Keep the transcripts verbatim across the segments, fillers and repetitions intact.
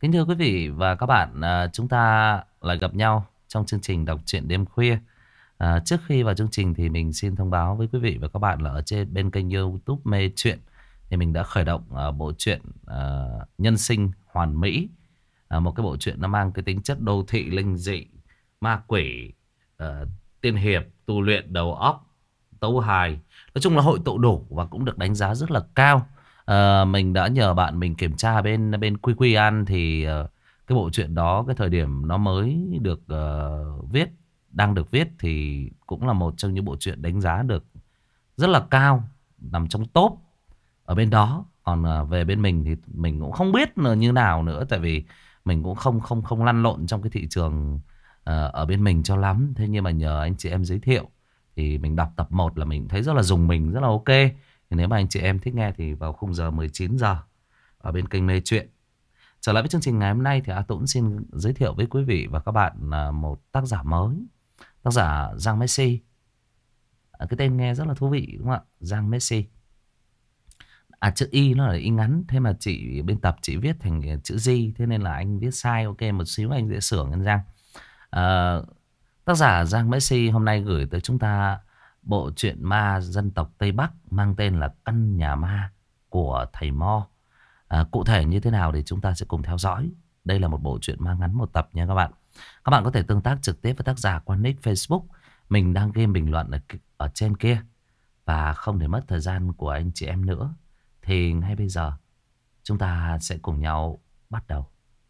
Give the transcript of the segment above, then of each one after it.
Kính thưa quý vị và các bạn, à, chúng ta lại gặp nhau trong chương trình đọc truyện đêm khuya. À, trước khi vào chương trình thì mình xin thông báo với quý vị và các bạn là ở trên bên kênh YouTube Mê Chuyện thì mình đã khởi động à, bộ truyện à, Nhân sinh hoàn mỹ, à, một cái bộ truyện nó mang cái tính chất đô thị linh dị, ma quỷ, à, tiên hiệp, tu luyện đầu óc, tấu hài, nói chung là hội tụ đủ và cũng được đánh giá rất là cao. Ờ, mình đã nhờ bạn mình kiểm tra bên bên Quy Quy An thì ờ, cái bộ truyện đó cái thời điểm nó mới được ờ, viết, đang được viết thì cũng là một trong những bộ truyện đánh giá được rất là cao, nằm trong top ở bên đó. Còn ờ, về bên mình thì mình cũng không biết là như nào nữa, tại vì mình cũng không không không lăn lộn trong cái thị trường ờ, ở bên mình cho lắm. Thế nhưng mà nhờ anh chị em giới thiệu thì mình đọc tập một là mình thấy rất là dùng mình, rất là ok. Thì nếu mà anh chị em thích nghe thì vào khung giờ mười chín giờ ở bên kênh Mê Chuyện. Trở lại với chương trình ngày hôm nay thì A Tũng xin giới thiệu với quý vị và các bạn là một tác giả mới. Tác giả Giang Messi. Cái tên nghe rất là thú vị đúng không ạ? Giang Messi. À, chữ Y nó là Y ngắn. Thế mà chị bên tập chị viết thành chữ G, thế nên là anh viết sai. Ok, một xíu anh sẽ sửa anh Giang. à, Tác giả Giang Messi hôm nay gửi tới chúng ta bộ truyện ma dân tộc Tây Bắc mang tên là Căn Nhà Ma của thầy Mo. À, cụ thể như thế nào thì chúng ta sẽ cùng theo dõi. Đây là một bộ truyện ma ngắn một tập nha các bạn. Các bạn có thể tương tác trực tiếp với tác giả qua nick Facebook. Mình đang game bình luận ở, ở trên kia. Và không để mất thời gian của anh chị em nữa thì ngay bây giờ chúng ta sẽ cùng nhau bắt đầu.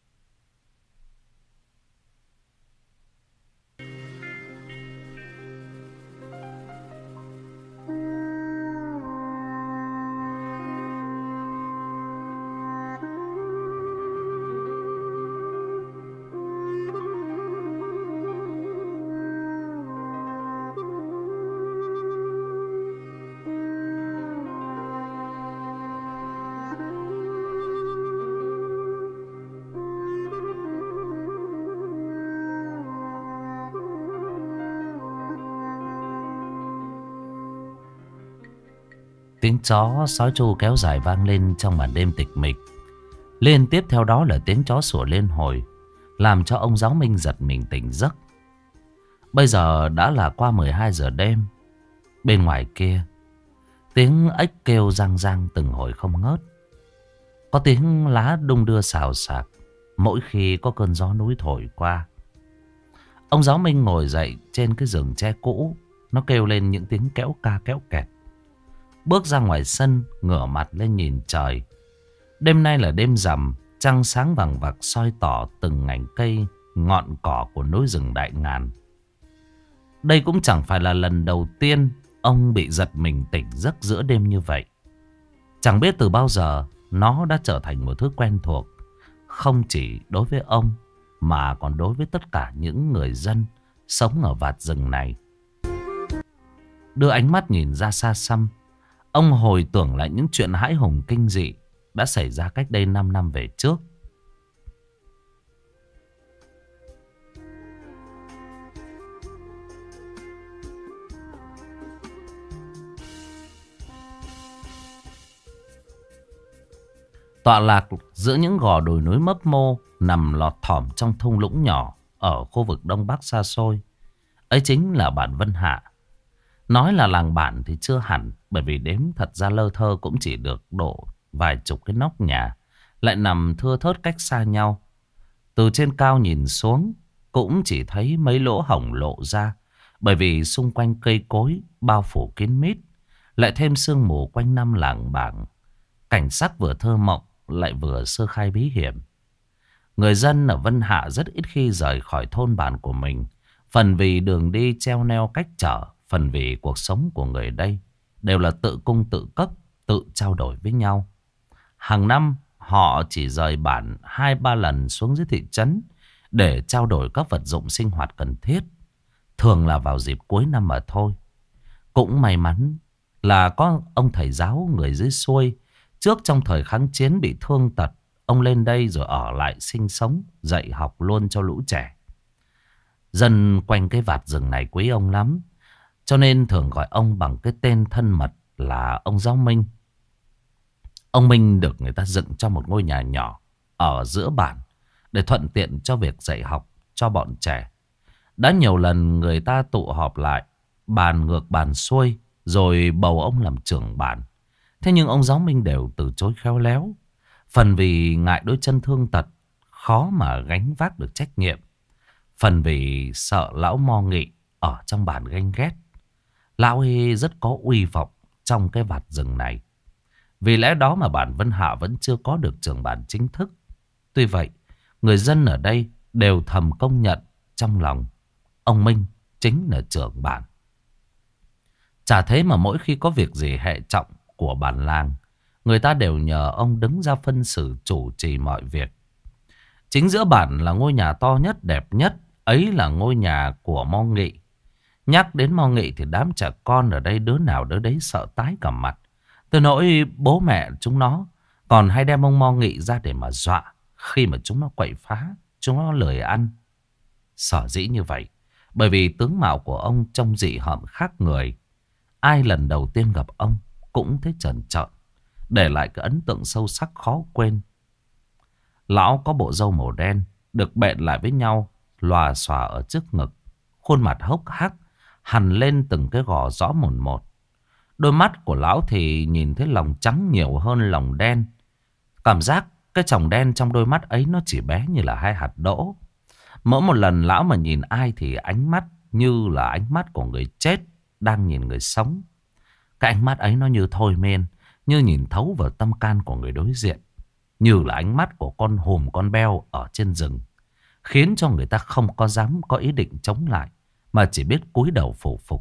Tiếng chó sói tru kéo dài vang lên trong màn đêm tịch mịch. Liên tiếp theo đó là tiếng chó sủa liên hồi, làm cho ông giáo Minh giật mình tỉnh giấc. Bây giờ đã là qua mười hai giờ đêm. Bên ngoài kia, tiếng ếch kêu răng răng từng hồi không ngớt. Có tiếng lá đung đưa xào xạc mỗi khi có cơn gió núi thổi qua. Ông giáo Minh ngồi dậy trên cái giường tre cũ. Nó kêu lên những tiếng kéo ca kéo kẹt. Bước ra ngoài sân, ngửa mặt lên nhìn trời. Đêm nay là đêm rằm, trăng sáng vàng vặc soi tỏ từng nhành cây, ngọn cỏ của núi rừng Đại Ngàn. Đây cũng chẳng phải là lần đầu tiên ông bị giật mình tỉnh giấc giữa đêm như vậy. Chẳng biết từ bao giờ nó đã trở thành một thứ quen thuộc, không chỉ đối với ông mà còn đối với tất cả những người dân sống ở vạt rừng này. Đưa ánh mắt nhìn ra xa xăm, ông hồi tưởng lại những chuyện hãi hùng kinh dị đã xảy ra cách đây năm năm về trước. Tọa lạc giữa những gò đồi núi mấp mô nằm lọt thỏm trong thung lũng nhỏ ở khu vực Đông Bắc xa xôi. Ấy chính là bản Vân Hạ. Nói là làng bản thì chưa hẳn, bởi vì đếm thật ra lơ thơ cũng chỉ được đổ vài chục cái nóc nhà, lại nằm thưa thớt cách xa nhau. Từ trên cao nhìn xuống cũng chỉ thấy mấy lỗ hổng lộ ra, bởi vì xung quanh cây cối bao phủ kín mít, lại thêm sương mù quanh năm lảng bảng. Cảnh sắc vừa thơ mộng lại vừa sơ khai bí hiểm. Người dân ở Vân Hạ rất ít khi rời khỏi thôn bản của mình, phần vì đường đi treo neo cách trở, phần vì cuộc sống của người đây đều là tự cung tự cấp, tự trao đổi với nhau. Hàng năm họ chỉ rời bản hai ba lần xuống dưới thị trấn để trao đổi các vật dụng sinh hoạt cần thiết, thường là vào dịp cuối năm mà thôi. Cũng may mắn là có ông thầy giáo người dưới xuôi, trước trong thời kháng chiến bị thương tật, ông lên đây rồi ở lại sinh sống, dạy học luôn cho lũ trẻ. Dân quanh cái vạt rừng này quý ông lắm, cho nên thường gọi ông bằng cái tên thân mật là ông Giáo Minh. Ông Minh được người ta dựng cho một ngôi nhà nhỏ ở giữa bản, để thuận tiện cho việc dạy học cho bọn trẻ. Đã nhiều lần người ta tụ họp lại, bàn ngược bàn xuôi, rồi bầu ông làm trưởng bản. Thế nhưng ông Giáo Minh đều từ chối khéo léo. Phần vì ngại đôi chân thương tật, khó mà gánh vác được trách nhiệm. Phần vì sợ lão Mo Nghị ở trong bản ganh ghét. Lão ấy rất có uy vọng trong cái vạt rừng này. Vì lẽ đó mà bản Vân Hạ vẫn chưa có được trưởng bản chính thức. Tuy vậy, người dân ở đây đều thầm công nhận trong lòng ông Minh chính là trưởng bản. Chả thế mà mỗi khi có việc gì hệ trọng của bản làng, người ta đều nhờ ông đứng ra phân xử chủ trì mọi việc. Chính giữa bản là ngôi nhà to nhất, đẹp nhất. Ấy là ngôi nhà của Mo Nghị. Nhắc đến Mo Nghị thì đám trẻ con ở đây đứa nào đứa đấy sợ tái cả mặt. Từ nỗi bố mẹ chúng nó còn hay đem ông Mo Nghị ra để mà dọa khi mà chúng nó quậy phá, chúng nó lười ăn. Sở dĩ như vậy bởi vì tướng mạo của ông trông dị hợm khác người. Ai lần đầu tiên gặp ông cũng thấy trần trợn, để lại cái ấn tượng sâu sắc khó quên. Lão có bộ râu màu đen được bện lại với nhau, lòa xòa ở trước ngực. Khuôn mặt hốc hác hằn lên từng cái gò rõ mồn một. Đôi mắt của lão thì nhìn thấy lòng trắng nhiều hơn lòng đen. Cảm giác cái tròng đen trong đôi mắt ấy nó chỉ bé như là hai hạt đỗ. Mỗi một lần lão mà nhìn ai thì ánh mắt như là ánh mắt của người chết đang nhìn người sống. Cái ánh mắt ấy nó như thôi miên, như nhìn thấu vào tâm can của người đối diện, như là ánh mắt của con hùm con beo ở trên rừng, khiến cho người ta không có dám có ý định chống lại, mà chỉ biết cúi đầu phủ phục.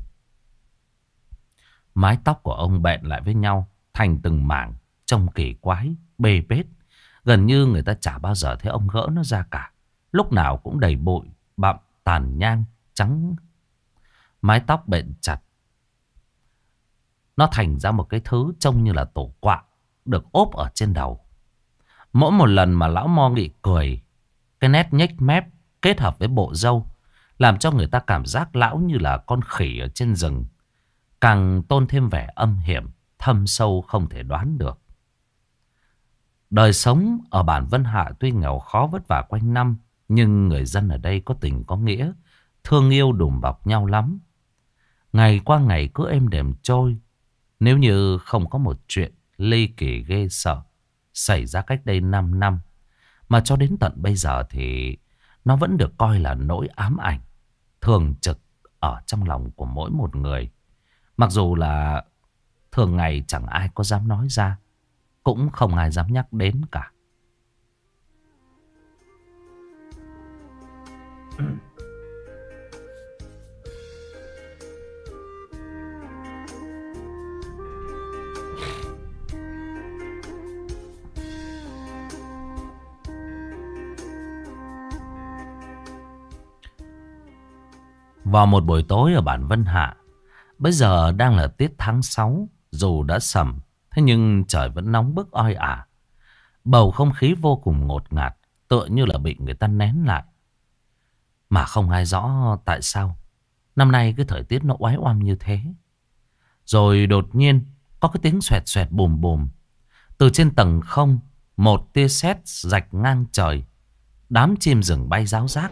Mái tóc của ông bện lại với nhau thành từng mảng, trông kỳ quái, bê bết. Gần như người ta chả bao giờ thấy ông gỡ nó ra cả. Lúc nào cũng đầy bụi, bặm, tàn nhang, trắng. Mái tóc bện chặt, nó thành ra một cái thứ trông như là tổ quạ được ốp ở trên đầu. Mỗi một lần mà lão Mo Nghị cười, cái nét nhếch mép kết hợp với bộ râu làm cho người ta cảm giác lão như là con khỉ ở trên rừng, càng tôn thêm vẻ âm hiểm, thâm sâu không thể đoán được. Đời sống ở bản Vân Hạ tuy nghèo khó vất vả quanh năm, nhưng người dân ở đây có tình có nghĩa, thương yêu đùm bọc nhau lắm. Ngày qua ngày cứ êm đềm trôi. Nếu như không có một chuyện ly kỳ ghê sợ xảy ra cách đây năm năm, mà cho đến tận bây giờ thì nó vẫn được coi là nỗi ám ảnh thường trực ở trong lòng của mỗi một người. Mặc dù là thường ngày chẳng ai có dám nói ra, cũng không ai dám nhắc đến cả. Vào một buổi tối ở bản Vân Hạ, bây giờ đang là tiết tháng sáu, dù đã sẩm, thế nhưng trời vẫn nóng bức oi ả. Bầu không khí vô cùng ngột ngạt, tựa như là bị người ta nén lại. Mà không ai rõ tại sao năm nay cái thời tiết nó oái oăm như thế. Rồi đột nhiên có cái tiếng xoẹt xoẹt bùm bùm. Từ trên tầng không, một tia sét rạch ngang trời. Đám chim rừng bay ráo rác.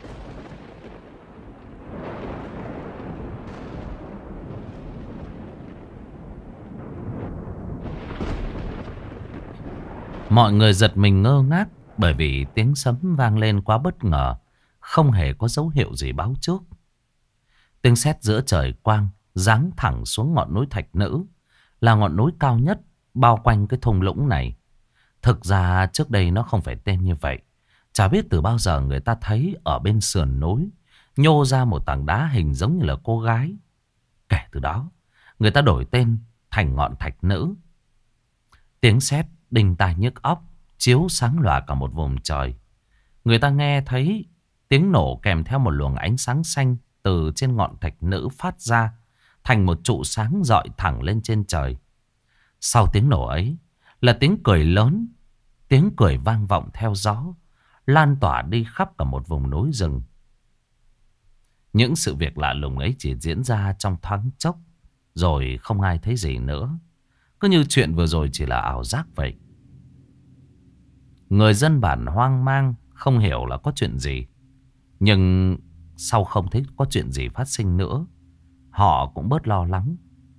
Mọi người giật mình ngơ ngác bởi vì tiếng sấm vang lên quá bất ngờ, không hề có dấu hiệu gì báo trước. Tiếng sét giữa trời quang giáng thẳng xuống ngọn núi Thạch Nữ, là ngọn núi cao nhất bao quanh cái thung lũng này. Thực ra trước đây nó không phải tên như vậy. Chả biết từ bao giờ người ta thấy ở bên sườn núi nhô ra một tảng đá hình giống như là cô gái. Kể từ đó người ta đổi tên thành ngọn Thạch Nữ. Tiếng sét đinh tai nhức óc, chiếu sáng lòa cả một vùng trời. Người ta nghe thấy tiếng nổ kèm theo một luồng ánh sáng xanh từ trên ngọn Thạch Nữ phát ra, thành một trụ sáng rọi thẳng lên trên trời. Sau tiếng nổ ấy là tiếng cười lớn, tiếng cười vang vọng theo gió, lan tỏa đi khắp cả một vùng núi rừng. Những sự việc lạ lùng ấy chỉ diễn ra trong thoáng chốc, rồi không ai thấy gì nữa. Cứ như chuyện vừa rồi chỉ là ảo giác vậy. Người dân bản hoang mang, không hiểu là có chuyện gì. Nhưng sau không thấy có chuyện gì phát sinh nữa, họ cũng bớt lo lắng.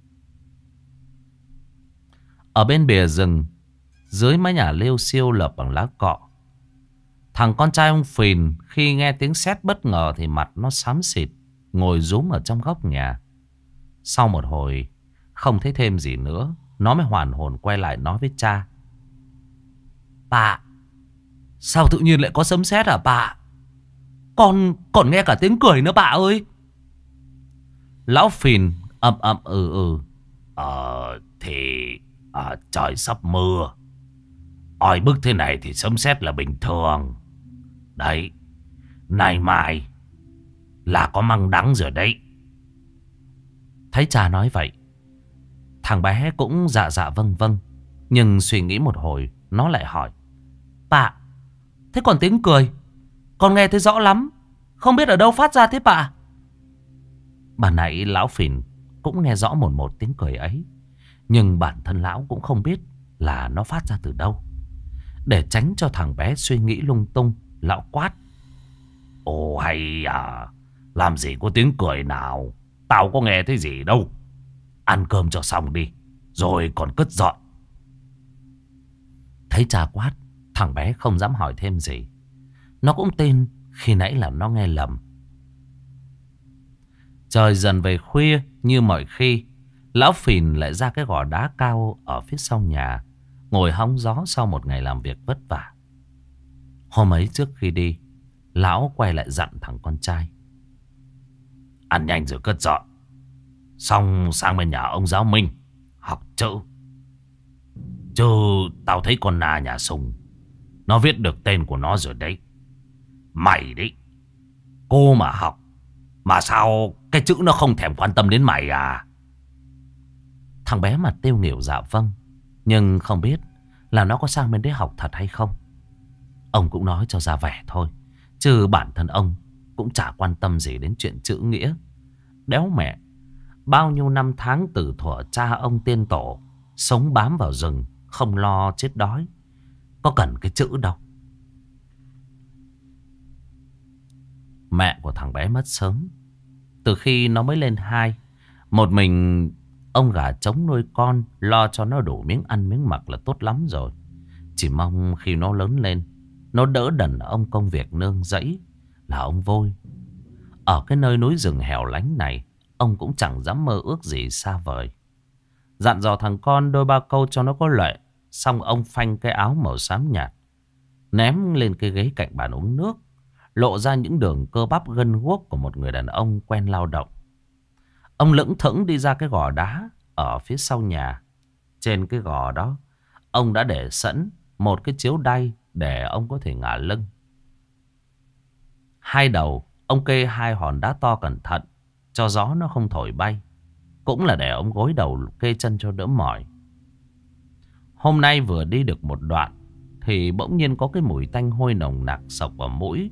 Ở bên bìa rừng, dưới mái nhà lêu xiêu lợp bằng lá cọ, thằng con trai ông Phìn khi nghe tiếng sét bất ngờ thì mặt nó xám xịt, ngồi rúm ở trong góc nhà. Sau một hồi không thấy thêm gì nữa, nó mới hoàn hồn quay lại nói với cha. Bà, sao tự nhiên lại có sấm sét hả bà? Con còn nghe cả tiếng cười nữa bà ơi. Lão Phìn ậm ậm ừ ừ. Ờ thì à, trời sắp mưa, oi bức thế này thì sấm sét là bình thường. Đấy, nay mai là có măng đắng rồi đấy. Thấy cha nói vậy, thằng bé cũng dạ dạ vâng vâng. Nhưng suy nghĩ một hồi, nó lại hỏi. Bà, thế còn tiếng cười con nghe thấy rõ lắm, không biết ở đâu phát ra thế bà? Bà nãy lão Phìn cũng nghe rõ một một tiếng cười ấy, nhưng bản thân lão cũng không biết là nó phát ra từ đâu. Để tránh cho thằng bé suy nghĩ lung tung, lão quát. Ồ hay à, làm gì có tiếng cười nào, tao có nghe thấy gì đâu. Ăn cơm cho xong đi, rồi còn cất dọn. Thấy cha quát, thằng bé không dám hỏi thêm gì. Nó cũng tin khi nãy là nó nghe lầm. Trời dần về khuya như mọi khi, lão Phìn lại ra cái gò đá cao ở phía sau nhà, ngồi hóng gió sau một ngày làm việc vất vả. Hôm ấy trước khi đi, lão quay lại dặn thằng con trai. Ăn nhanh rồi cất dọn, xong sang bên nhà ông giáo Minh học chữ. Chứ tao thấy con Na nhà Sùng, nó viết được tên của nó rồi đấy. Mày đấy, cô mà học, mà sao cái chữ nó không thèm quan tâm đến mày à? Thằng bé mặt tiêu nghỉu dạ vâng, nhưng không biết là nó có sang bên đấy học thật hay không. Ông cũng nói cho ra vẻ thôi, chứ bản thân ông cũng chả quan tâm gì đến chuyện chữ nghĩa. Đéo mẹ, bao nhiêu năm tháng từ thuở cha ông tiên tổ sống bám vào rừng, không lo chết đói, có cần cái chữ đâu. Mẹ của thằng bé mất sớm, từ khi nó mới lên hai. Một mình ông gà trống nuôi con, lo cho nó đủ miếng ăn miếng mặc là tốt lắm rồi. Chỉ mong khi nó lớn lên, nó đỡ đần ông công việc nương rẫy là ông vôi. Ở cái nơi núi rừng hẻo lánh này, ông cũng chẳng dám mơ ước gì xa vời. Dặn dò thằng con đôi ba câu cho nó có lệ, xong ông phanh cái áo màu xám nhạt, ném lên cái ghế cạnh bàn uống nước, lộ ra những đường cơ bắp gân guốc của một người đàn ông quen lao động. Ông lững thững đi ra cái gò đá ở phía sau nhà. Trên cái gò đó, ông đã để sẵn một cái chiếu đay để ông có thể ngả lưng. Hai đầu, ông kê hai hòn đá to cẩn thận, cho gió nó không thổi bay. Cũng là để ông gối đầu kê chân cho đỡ mỏi. Hôm nay vừa đi được một đoạn, thì bỗng nhiên có cái mùi tanh hôi nồng nặc xộc vào mũi.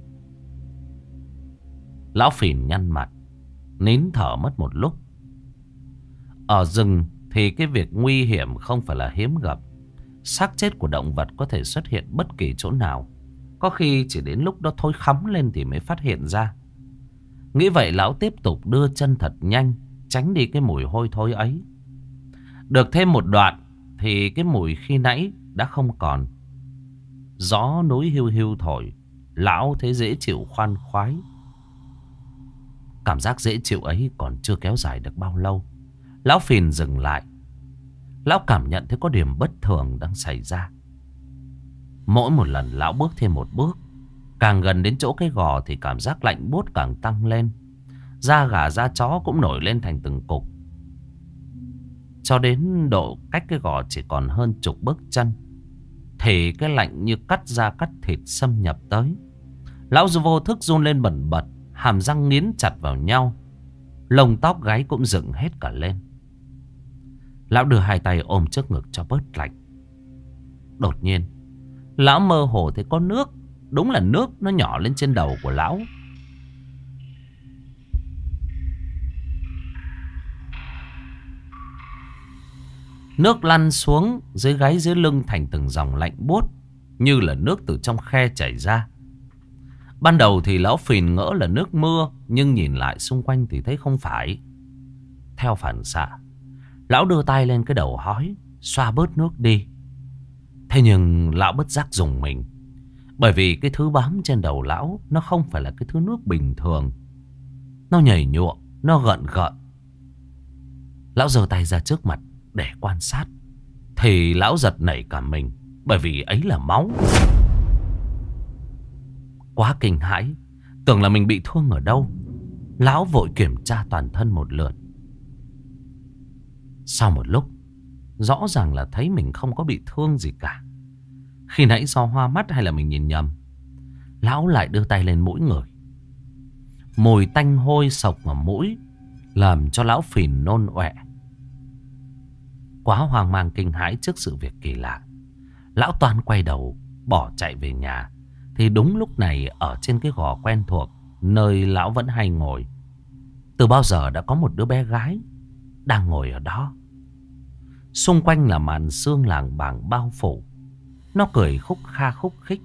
Lão Phìn nhăn mặt, nín thở mất một lúc. Ở rừng thì cái việc nguy hiểm không phải là hiếm gặp. Xác chết của động vật có thể xuất hiện bất kỳ chỗ nào, có khi chỉ đến lúc đó thối khắm lên thì mới phát hiện ra. Nghĩ vậy lão tiếp tục đưa chân thật nhanh, tránh đi cái mùi hôi thối ấy. Được thêm một đoạn thì cái mùi khi nãy đã không còn. Gió núi hiu hiu thổi, lão thấy dễ chịu khoan khoái. Cảm giác dễ chịu ấy còn chưa kéo dài được bao lâu, lão Phìn dừng lại. Lão cảm nhận thấy có điểm bất thường đang xảy ra. Mỗi một lần lão bước thêm một bước, càng gần đến chỗ cái gò thì cảm giác lạnh buốt càng tăng lên. Da gà da chó cũng nổi lên thành từng cục. Cho đến độ cách cái gò chỉ còn hơn chục bước chân, thì cái lạnh như cắt da cắt thịt xâm nhập tới. Lão vô thức run lên bần bật, hàm răng nghiến chặt vào nhau, lông tóc gáy cũng dựng hết cả lên. Lão đưa hai tay ôm trước ngực cho bớt lạnh. Đột nhiên lão mơ hồ thấy có nước, đúng là nước nó nhỏ lên trên đầu của lão. Nước lăn xuống dưới gáy dưới lưng thành từng dòng lạnh buốt, như là nước từ trong khe chảy ra. Ban đầu thì lão Phìn ngỡ là nước mưa, nhưng nhìn lại xung quanh thì thấy không phải. Theo phản xạ, lão đưa tay lên cái đầu hói, xoa bớt nước đi. Thế nhưng lão bất giác rùng mình, bởi vì cái thứ bám trên đầu lão nó không phải là cái thứ nước bình thường. Nó nhảy nhụa, nó gợn gợn. Lão giơ tay ra trước mặt để quan sát, thì lão giật nảy cả mình, bởi vì ấy là máu. Quá kinh hãi, tưởng là mình bị thương ở đâu, lão vội kiểm tra toàn thân một lượt. Sau một lúc, rõ ràng là thấy mình không có bị thương gì cả. Khi nãy do hoa mắt hay là mình nhìn nhầm, lão lại đưa tay lên mũi ngửi. Mùi tanh hôi sộc vào mũi làm cho lão Phìn nôn ọe. Quá hoang mang kinh hãi trước sự việc kỳ lạ, lão toan quay đầu bỏ chạy về nhà. Thì đúng lúc này, ở trên cái gò quen thuộc, nơi lão vẫn hay ngồi, từ bao giờ đã có một đứa bé gái đang ngồi ở đó. Xung quanh là màn sương làng bàng bao phủ. Nó cười khúc kha khúc khích.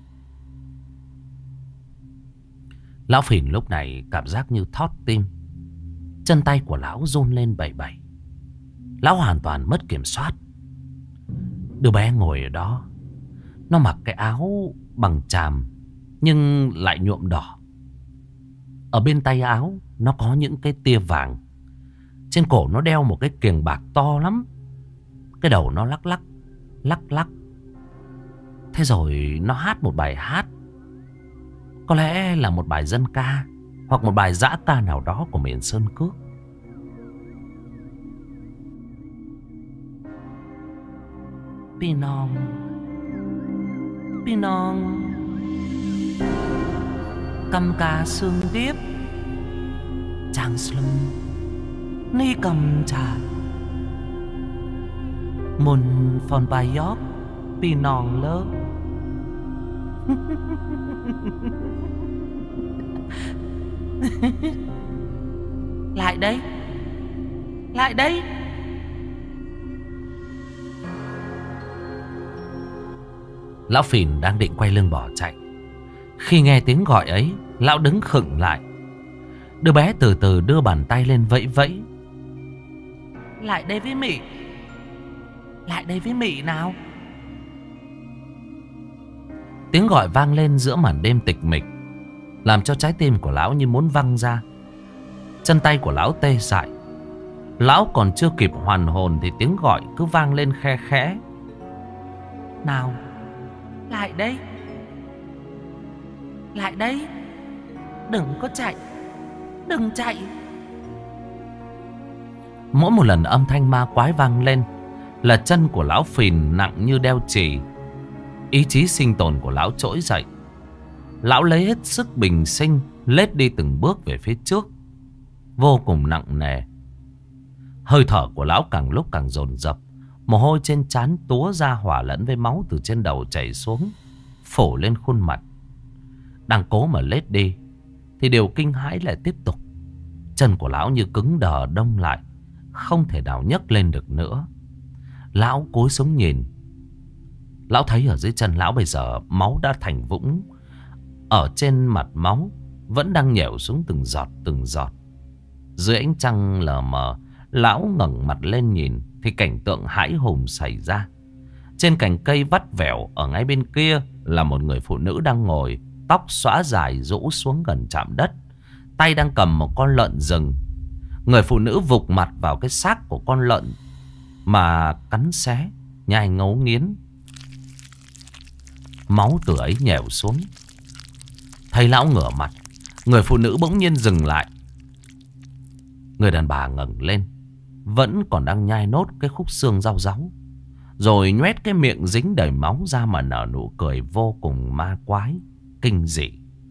Lão Phìn lúc này cảm giác như thót tim. Chân tay của lão run lên bẩy bẩy. Lão hoàn toàn mất kiểm soát. Đứa bé ngồi ở đó, nó mặc cái áo bằng tràm nhưng lại nhuộm đỏ. Ở bên tay áo nó có những cái tia vàng. Trên cổ nó đeo một cái kiềng bạc to lắm. Cái đầu nó lắc lắc, lắc lắc. Thế rồi nó hát một bài hát. Có lẽ là một bài dân ca, hoặc một bài dã ca nào đó của miền Sơn Cước. Pinong, Pinong, cầm ca sương tiếp, chàng slum, ni cầm trà, mùn phòn bài gióp, Pinong lơ. Lại đây, lại đây. Lão Phìn đang định quay lưng bỏ chạy, khi nghe tiếng gọi ấy, lão đứng khựng lại. Đứa bé từ từ đưa bàn tay lên vẫy vẫy. Lại đây với Mị, lại đây với Mị nào. Tiếng gọi vang lên giữa màn đêm tịch mịch, làm cho trái tim của lão như muốn văng ra. Chân tay của lão tê dại. Lão còn chưa kịp hoàn hồn thì tiếng gọi cứ vang lên khe khẽ. Nào, lại đây, lại đây. Đừng có chạy, đừng chạy. Mỗi một lần âm thanh ma quái vang lên là chân của lão Phìn nặng như đeo chì. Ý chí sinh tồn của lão trỗi dậy. Lão lấy hết sức bình sinh, lết đi từng bước về phía trước, vô cùng nặng nề. Hơi thở của lão càng lúc càng dồn dập. Mồ hôi trên trán túa ra hòa lẫn với máu từ trên đầu chảy xuống, phủ lên khuôn mặt. Đang cố mà lết đi thì điều kinh hãi lại tiếp tục. Chân của lão như cứng đờ đông lại, không thể nào nhấc lên được nữa. Lão cúi xuống nhìn. Lão thấy ở dưới chân lão bây giờ máu đã thành vũng. Ở trên mặt máu vẫn đang nhẻo xuống từng giọt từng giọt. Dưới ánh trăng lờ mờ, lão ngẩng mặt lên nhìn thì cảnh tượng hãi hùng xảy ra. Trên cành cây vắt vẻo ở ngay bên kia là một người phụ nữ đang ngồi, tóc xõa dài rũ xuống gần chạm đất, tay đang cầm một con lợn rừng. Người phụ nữ vụt mặt vào cái xác của con lợn mà cắn xé, nhai ngấu nghiến. Máu từ ấy nhèo xuống. Thấy lão ngửa mặt, người phụ nữ bỗng nhiên dừng lại. Người đàn bà ngẩng lên, vẫn còn đang nhai nốt cái khúc xương rau ráu, rồi nhoét cái miệng dính đầy máu ra mà nở nụ cười vô cùng ma quái, kinh dị.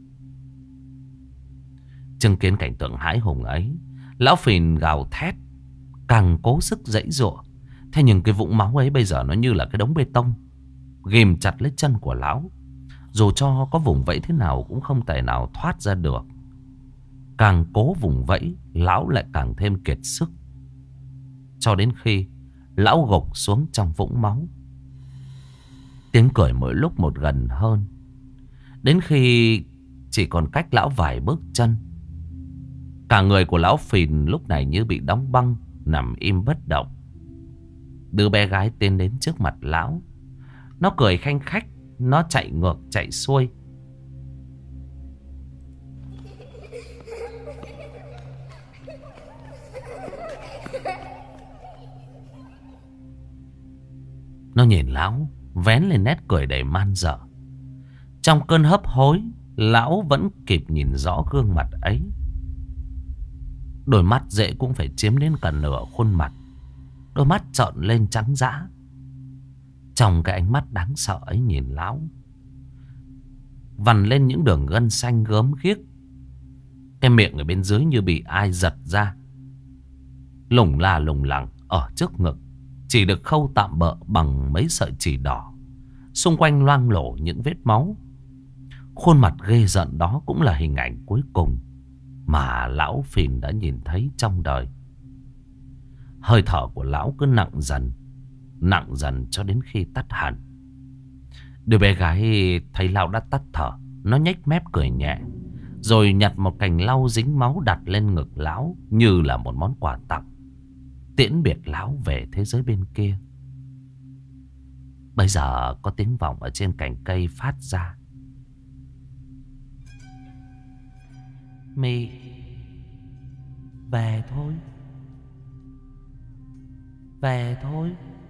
Chứng kiến cảnh tượng hãi hùng ấy, lão Phìn gào thét, càng cố sức giãy giụa. Thế nhưng cái vũng máu ấy bây giờ nó như là cái đống bê tông, ghìm chặt lấy chân của lão. Dù cho có vùng vẫy thế nào cũng không thể nào thoát ra được. Càng cố vùng vẫy, lão lại càng thêm kiệt sức, cho đến khi lão gục xuống trong vũng máu. Tiếng cười mỗi lúc một gần hơn, đến khi chỉ còn cách lão vài bước chân. Cả người của lão Phìn lúc này như bị đóng băng, nằm im bất động. Đứa bé gái tiến đến trước mặt lão. Nó cười khanh khách. Nó chạy ngược chạy xuôi. Nó nhìn lão, vén lên nét cười đầy man dợ. Trong cơn hấp hối, lão vẫn kịp nhìn rõ gương mặt ấy. Đôi mắt dễ cũng phải chiếm đến cả nửa khuôn mặt. Đôi mắt trợn lên trắng dã. Trong cái ánh mắt đáng sợ ấy nhìn lão, vằn lên những đường gân xanh gớm ghiếc. Cái miệng ở bên dưới như bị ai giật ra. Lủng là lủng lẳng ở trước ngực, chỉ được khâu tạm bợ bằng mấy sợi chỉ đỏ. Xung quanh loang lổ những vết máu. Khuôn mặt ghê rợn đó cũng là hình ảnh cuối cùng mà lão Phìn đã nhìn thấy trong đời. Hơi thở của lão cứ nặng dần, nặng dần cho đến khi tắt hẳn. Đứa bé gái thấy lão đã tắt thở, nó nhếch mép cười nhẹ, rồi nhặt một cành lau dính máu đặt lên ngực lão như là một món quà tặng, tiễn biệt lão về thế giới bên kia. Bây giờ có tiếng vọng ở trên cành cây phát ra. Mị, về thôi, về thôi.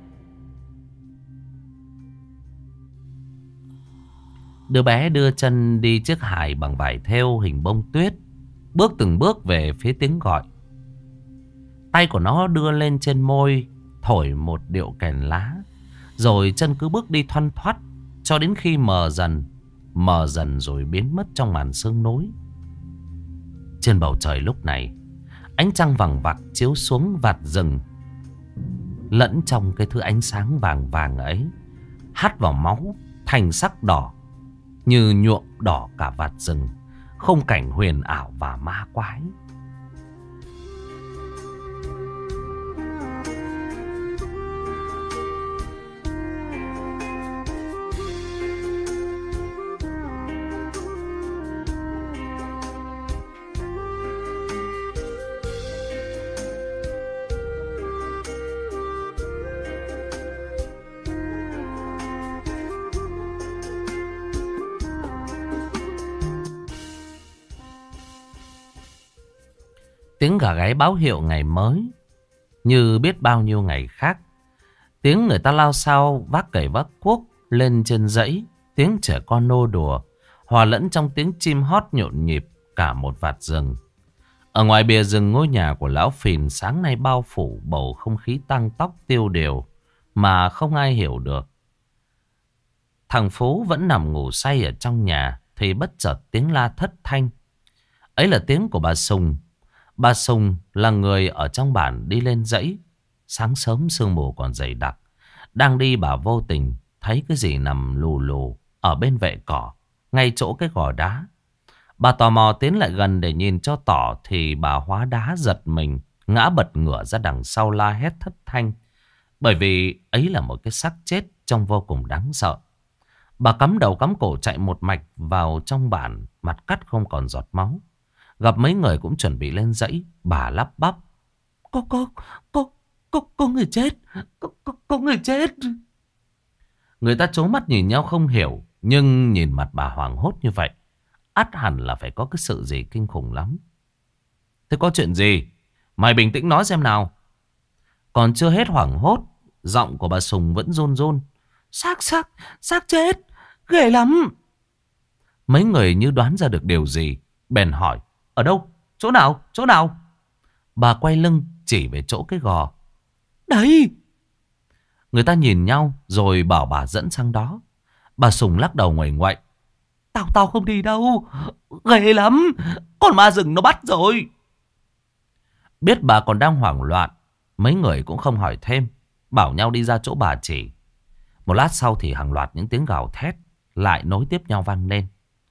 Đứa bé đưa chân đi chiếc hài bằng vải thêu hình bông tuyết, bước từng bước về phía tiếng gọi. Tay của nó đưa lên trên môi, thổi một điệu kèn lá, rồi chân cứ bước đi thoăn thoắt cho đến khi mờ dần, mờ dần rồi biến mất trong màn sương nối. Trên bầu trời lúc này, ánh trăng vằng vặc chiếu xuống vạt rừng. Lẫn trong cái thứ ánh sáng vàng vàng ấy, hắt vào máu thành sắc đỏ, như nhuộm đỏ cả vạt rừng. Khung cảnh huyền ảo và ma quái. Tiếng gà gáy báo hiệu ngày mới, như biết bao nhiêu ngày khác. Tiếng người ta lao xao vác cày vác cuốc lên trên dãy. Tiếng trẻ con nô đùa hòa lẫn trong tiếng chim hót nhộn nhịp cả một vạt rừng. Ở ngoài bìa rừng, ngôi nhà của lão Phìn sáng nay bao phủ bầu không khí tăng tóc tiêu điều mà không ai hiểu được. Thằng Phú vẫn nằm ngủ say ở trong nhà thì bất chợt tiếng la thất thanh. Ấy là tiếng của bà Sùng. Bà Sùng là người ở trong bản đi lên dãy. Sáng sớm sương mù còn dày đặc. Đang đi bà vô tình thấy cái gì nằm lù lù ở bên vệ cỏ, ngay chỗ cái gò đá. Bà tò mò tiến lại gần để nhìn cho tỏ thì bà hóa đá giật mình, ngã bật ngửa ra đằng sau la hét thất thanh. Bởi vì ấy là một cái xác chết trông vô cùng đáng sợ. Bà cắm đầu cắm cổ chạy một mạch vào trong bản, mặt cắt không còn giọt máu. Gặp mấy người cũng chuẩn bị lên dãy, bà lắp bắp: Có, có, có, có, có người chết, có, có, có người chết. Người ta trố mắt nhìn nhau không hiểu, nhưng nhìn mặt bà hoảng hốt như vậy, ắt hẳn là phải có cái sự gì kinh khủng lắm. Thế có chuyện gì? Mày bình tĩnh nói xem nào. Còn chưa hết hoảng hốt, giọng của bà Sùng vẫn run run: Xác, xác, xác chết, ghê lắm. Mấy người như đoán ra được điều gì, bèn hỏi: Ở đâu? Chỗ nào? Chỗ nào? Bà quay lưng chỉ về chỗ cái gò. Đấy! Người ta nhìn nhau rồi bảo bà dẫn sang đó. Bà Sùng lắc đầu nguầy nguậy: Tao tao không đi đâu, ghê lắm, con ma rừng nó bắt rồi. Biết bà còn đang hoảng loạn, mấy người cũng không hỏi thêm, bảo nhau đi ra chỗ bà chỉ. Một lát sau thì hàng loạt những tiếng gào thét lại nối tiếp nhau vang lên.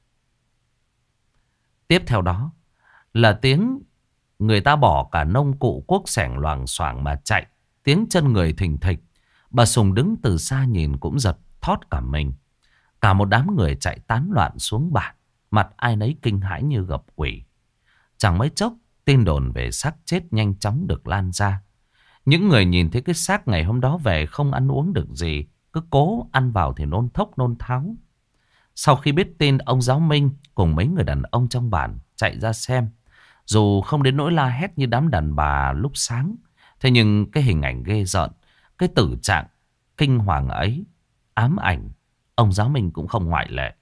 Tiếp theo đó là tiếng người ta bỏ cả nông cụ cuốc xẻng loảng xoảng mà chạy. Tiếng chân người thình thịch. Bà Sùng đứng từ xa nhìn cũng giật thót cả mình. Cả một đám người chạy tán loạn xuống bản. Mặt ai nấy kinh hãi như gặp quỷ. Chẳng mấy chốc, tin đồn về xác chết nhanh chóng được lan ra. Những người nhìn thấy cái xác ngày hôm đó về không ăn uống được gì, cứ cố ăn vào thì nôn thốc nôn tháo. Sau khi biết tin, ông giáo Minh cùng mấy người đàn ông trong bản chạy ra xem. Dù không đến nỗi la hét như đám đàn bà lúc sáng, thế nhưng cái hình ảnh ghê rợn, cái tử trạng kinh hoàng ấy, ám ảnh, ông giáo Minh cũng không ngoại lệ.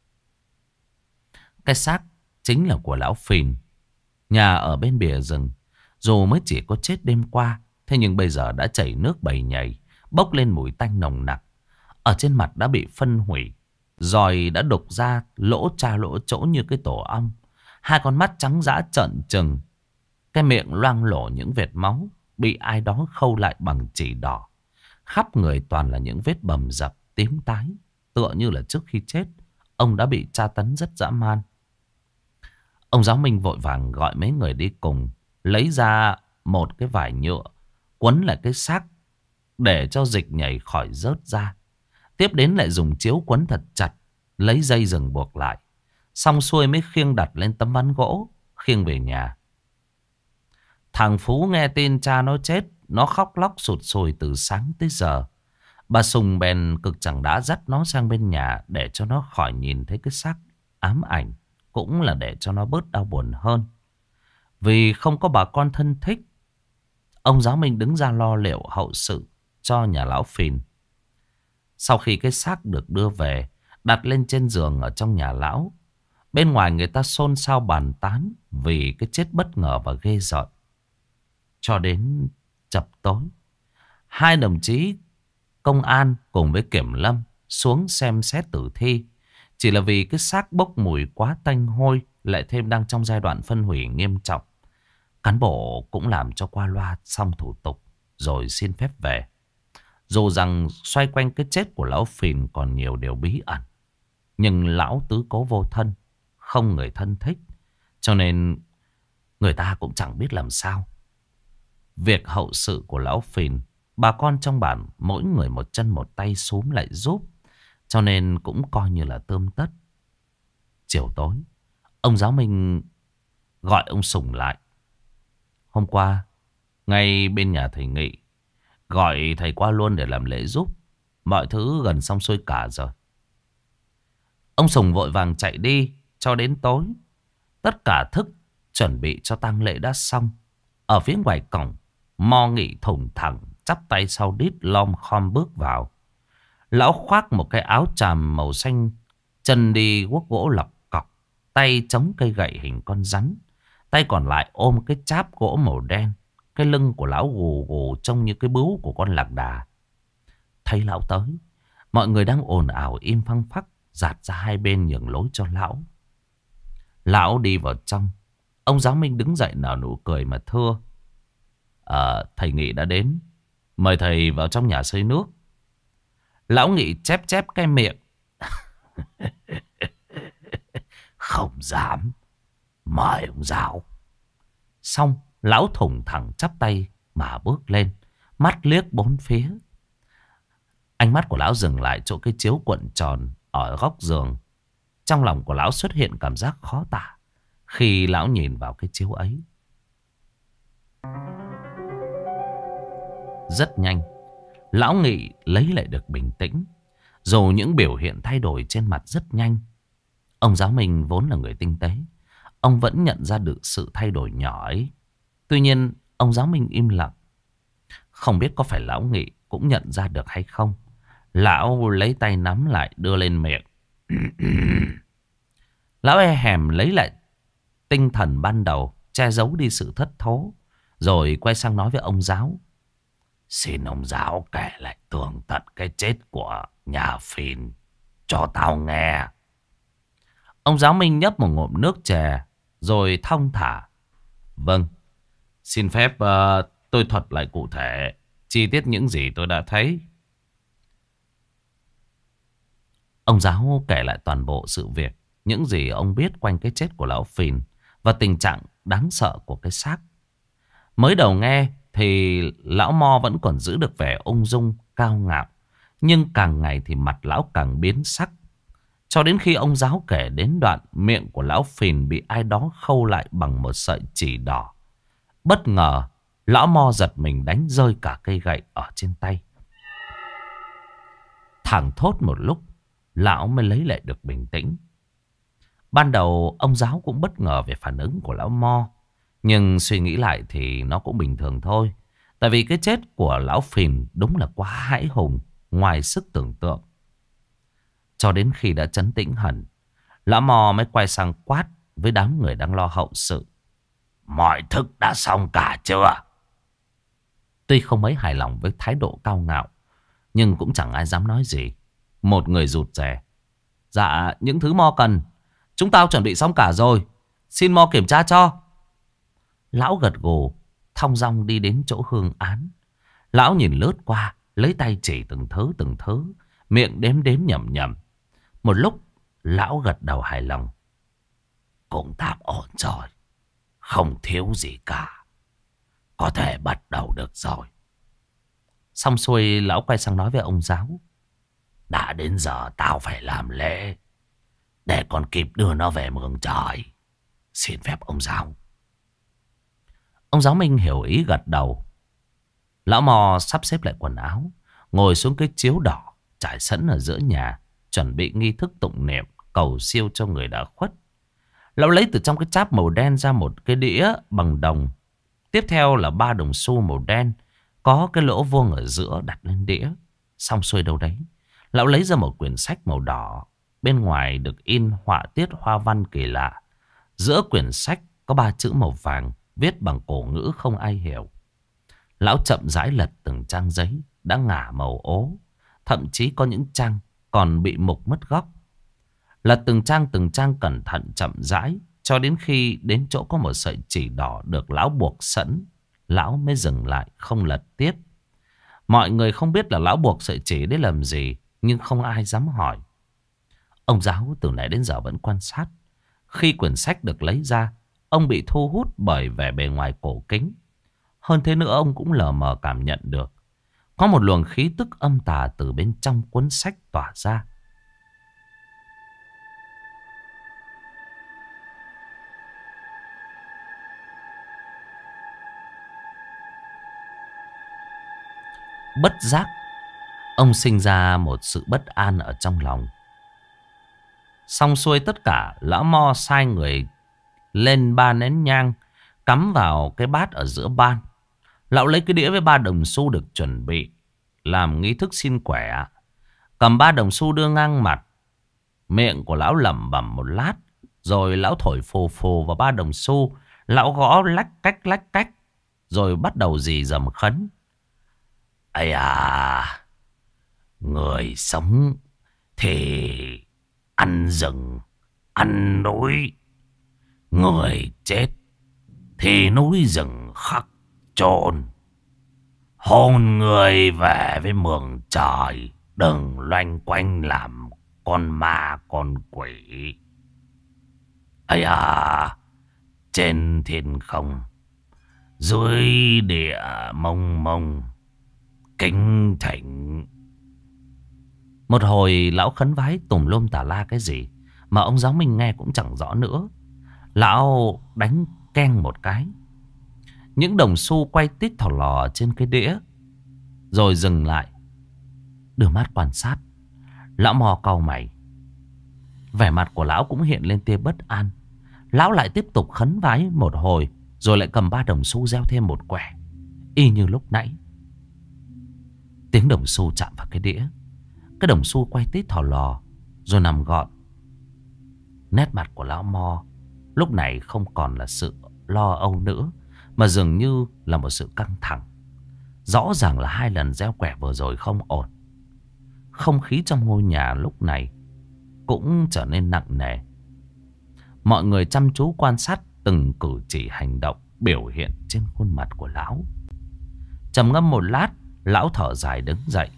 Cái xác chính là của lão Phìn, nhà ở bên bìa rừng. Dù mới chỉ có chết đêm qua, thế nhưng bây giờ đã chảy nước bầy nhầy, bốc lên mùi tanh nồng nặc. Ở trên mặt đã bị phân hủy, rồi đã đục ra lỗ cha lỗ chỗ như cái tổ ong. Hai con mắt trắng dã trợn trừng, cái miệng loang lổ những vệt máu bị ai đó khâu lại bằng chỉ đỏ. Khắp người toàn là những vết bầm dập tím tái, tựa như là trước khi chết ông đã bị tra tấn rất dã man. Ông giáo Minh vội vàng gọi mấy người đi cùng, lấy ra một cái vải nhựa quấn lại cái xác để cho dịch nhảy khỏi rớt ra. Tiếp đến lại dùng chiếu quấn thật chặt, lấy dây rừng buộc lại. Xong xuôi mới khiêng đặt lên tấm ván gỗ, khiêng về nhà. Thằng Phú nghe tin cha nó chết, nó khóc lóc sụt sùi từ sáng tới giờ. Bà Sùng bèn cực chẳng đã dắt nó sang bên nhà để cho nó khỏi nhìn thấy cái xác ám ảnh. Cũng là để cho nó bớt đau buồn hơn. Vì không có bà con thân thích, ông giáo Minh đứng ra lo liệu hậu sự cho nhà lão Phìn. Sau khi cái xác được đưa về, đặt lên trên giường ở trong nhà lão, bên ngoài người ta xôn xao bàn tán vì cái chết bất ngờ và ghê rợn. Cho đến chập tối, hai đồng chí công an cùng với kiểm lâm xuống xem xét tử thi. Chỉ là vì cái xác bốc mùi quá tanh hôi, lại thêm đang trong giai đoạn phân hủy nghiêm trọng. Cán bộ cũng làm cho qua loa xong thủ tục rồi xin phép về. Dù rằng xoay quanh cái chết của lão Phìn còn nhiều điều bí ẩn, nhưng lão tứ cố vô thân, không người thân thích, cho nên người ta cũng chẳng biết làm sao. Việc hậu sự của lão Phìn, bà con trong bản mỗi người một chân một tay xúm lại giúp, cho nên cũng coi như là tươm tất. Chiều tối, ông giáo Minh gọi ông Sùng lại. Hôm qua, ngay bên nhà thầy Nghị, gọi thầy qua luôn để làm lễ giúp. Mọi thứ gần xong xuôi cả rồi. Ông Sùng vội vàng chạy đi. Cho đến tối, tất cả thức chuẩn bị cho tang lễ đã xong. Ở phía ngoài cổng, Mo Nghị thủng thẳng, chắp tay sau đít lom khom bước vào. Lão khoác một cái áo tràm màu xanh, chân đi guốc gỗ lọc cọc, tay chống cây gậy hình con rắn, tay còn lại ôm cái cháp gỗ màu đen. Cái lưng của lão gù gù trông như cái bướu của con lạc đà. Thấy lão tới, mọi người đang ồn ào im phăng phắc, dạt ra hai bên nhường lối cho lão. Lão đi vào trong. Ông giáo Minh đứng dậy nở nụ cười mà thưa: à, thầy Nghị đã đến, mời thầy vào trong nhà xơi nước. Lão Nghị chép chép cái miệng. Không dám, mời ông giáo. Xong, lão thủng thẳng chắp tay mà bước lên, mắt liếc bốn phía. Ánh mắt của lão dừng lại chỗ cái chiếu cuộn tròn ở góc giường. Trong lòng của lão xuất hiện cảm giác khó tả khi lão nhìn vào cái chiếu ấy. Rất nhanh, lão Nghị lấy lại được bình tĩnh. Dù những biểu hiện thay đổi trên mặt rất nhanh, ông giáo Minh vốn là người tinh tế, ông vẫn nhận ra được sự thay đổi nhỏ ấy. Tuy nhiên, ông giáo Minh im lặng. Không biết có phải lão Nghị cũng nhận ra được hay không. Lão lấy tay nắm lại đưa lên miệng. Lão e hèm lấy lại tinh thần ban đầu, che giấu đi sự thất thố, rồi quay sang nói với ông giáo: xin ông giáo kể lại tường tận cái chết của nhà Phìn cho tao nghe. Ông giáo Minh nhấp một ngụm nước chè rồi thong thả: vâng, xin phép uh, tôi thuật lại cụ thể chi tiết những gì tôi đã thấy. Ông giáo kể lại toàn bộ sự việc, những gì ông biết quanh cái chết của lão Phìn và tình trạng đáng sợ của cái xác. Mới đầu nghe thì lão Mo vẫn còn giữ được vẻ ung dung cao ngạo, nhưng càng ngày thì mặt lão càng biến sắc. Cho đến khi ông giáo kể đến đoạn miệng của lão phìn bị ai đó khâu lại bằng một sợi chỉ đỏ. Bất ngờ, lão Mo giật mình đánh rơi cả cây gậy ở trên tay. Thảng thốt một lúc, lão mới lấy lại được bình tĩnh. Ban đầu ông giáo cũng bất ngờ về phản ứng của lão Mo. Nhưng suy nghĩ lại thì nó cũng bình thường thôi. Tại vì cái chết của lão phìn đúng là quá hãi hùng, ngoài sức tưởng tượng. Cho đến khi đã trấn tĩnh hẳn, lão Mo mới quay sang quát với đám người đang lo hậu sự. Mọi thức đã xong cả chưa? Tuy không mấy hài lòng với thái độ cao ngạo, nhưng cũng chẳng ai dám nói gì. Một người rụt rè. Dạ, những thứ Mo cần chúng tao chuẩn bị xong cả rồi. Xin Mo kiểm tra cho. Lão gật gù, thong dong đi đến chỗ hương án. Lão nhìn lướt qua, lấy tay chỉ từng thứ từng thứ, miệng đếm đếm nhẩm nhẩm. Một lúc, lão gật đầu hài lòng. Cũng tạm ổn rồi, không thiếu gì cả. Có thể bắt đầu được rồi. Xong xuôi, lão quay sang nói với ông giáo. Đã đến giờ tao phải làm lễ, để còn kịp đưa nó về mường trời. Xin phép ông giáo. Ông giáo Minh hiểu ý gật đầu. Lão Mò sắp xếp lại quần áo, ngồi xuống cái chiếu đỏ trải sẵn ở giữa nhà, chuẩn bị nghi thức tụng niệm cầu siêu cho người đã khuất. Lão lấy từ trong cái cháp màu đen ra một cái đĩa bằng đồng. Tiếp theo là ba đồng xu màu đen có cái lỗ vuông ở giữa đặt lên đĩa. Xong xuôi đâu đấy, lão lấy ra một quyển sách màu đỏ. Bên ngoài được in họa tiết hoa văn kỳ lạ. Giữa quyển sách có ba chữ màu vàng viết bằng cổ ngữ không ai hiểu. Lão chậm rãi lật từng trang giấy đã ngả màu ố. Thậm chí có những trang còn bị mục mất góc. Lật từng trang từng trang cẩn thận chậm rãi, cho đến khi đến chỗ có một sợi chỉ đỏ được lão buộc sẵn, lão mới dừng lại không lật tiếp. Mọi người không biết là lão buộc sợi chỉ để làm gì, nhưng không ai dám hỏi. Ông giáo từ nãy đến giờ vẫn quan sát. Khi quyển sách được lấy ra, ông bị thu hút bởi vẻ bề ngoài cổ kính. Hơn thế nữa, ông cũng lờ mờ cảm nhận được có một luồng khí tức âm tà từ bên trong cuốn sách tỏa ra. Bất giác, ông sinh ra một sự bất an ở trong lòng. Xong xuôi tất cả, lão Mo sai người lên ba nén nhang, cắm vào cái bát ở giữa ban. Lão lấy cái đĩa với ba đồng xu được chuẩn bị, làm nghi thức xin quẻ. Cầm ba đồng xu đưa ngang mặt. Miệng của lão lẩm bẩm một lát, rồi lão thổi phù phù vào ba đồng xu. Lão gõ lách cách lách cách, rồi bắt đầu rì rầm khấn. Ây à, người sống thì ăn rừng, ăn núi. Người chết thì núi rừng khắc chôn. Hồn người về với mường trời, đừng loanh quanh làm con ma con quỷ. Ây à, trên thiên không, dưới địa mông mông, kính thỉnh. Một hồi lão khấn vái tùm lum tà la cái gì mà ông giáo Minh nghe cũng chẳng rõ nữa. Lão đánh keng một cái, những đồng xu quay tít thò lò trên cái đĩa, rồi dừng lại, đưa mắt quan sát. Lão Mò cau mày. Vẻ mặt của lão cũng hiện lên tia bất an. Lão lại tiếp tục khấn vái một hồi, rồi lại cầm ba đồng xu gieo thêm một quẻ, y như lúc nãy. Tiếng đồng xu chạm vào cái đĩa, cái đồng xu quay tít thò lò, rồi nằm gọn. Nét mặt của lão Mo lúc này không còn là sự lo âu nữa, mà dường như là một sự căng thẳng. Rõ ràng là hai lần gieo quẻ vừa rồi không ổn. Không khí trong ngôi nhà lúc này cũng trở nên nặng nề. Mọi người chăm chú quan sát từng cử chỉ hành động biểu hiện trên khuôn mặt của lão. Trầm ngâm một lát, lão thở dài đứng dậy.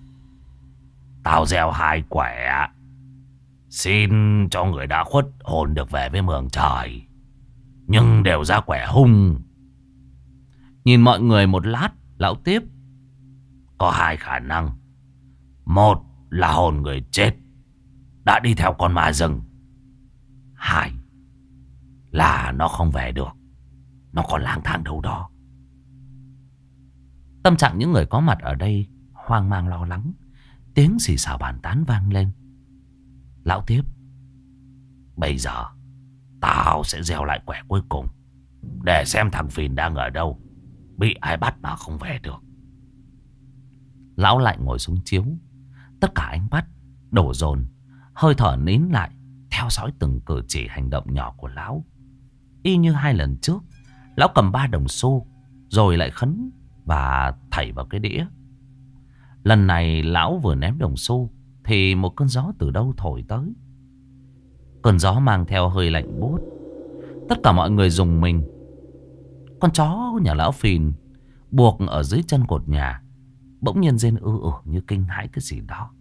Tao gieo hai quẻ, xin cho người đã khuất hồn được về với mường trời, nhưng đều ra quẻ hung. Nhìn mọi người một lát, lão tiếp. Có hai khả năng. Một là hồn người chết đã đi theo con ma rừng. Hai là nó không về được, nó còn lang thang đâu đó. Tâm trạng những người có mặt ở đây hoang mang lo lắng. Tiếng xì xào bàn tán vang lên. Lão tiếp: bây giờ tao sẽ gieo lại quẻ cuối cùng, để xem thằng Phìn đang ở đâu, bị ai bắt mà không về được. Lão lại ngồi xuống chiếu. Tất cả ánh mắt đổ dồn, hơi thở nín lại, theo dõi từng cử chỉ hành động nhỏ của lão. Y như hai lần trước, lão cầm ba đồng xu rồi lại khấn và thảy vào cái đĩa. Lần này lão vừa ném đồng xu thì một cơn gió từ đâu thổi tới. Cơn gió mang theo hơi lạnh buốt. Tất cả mọi người rùng mình. Con chó nhà lão Phìn buộc ở dưới chân cột nhà bỗng nhiên rên ư ử như kinh hãi cái gì đó.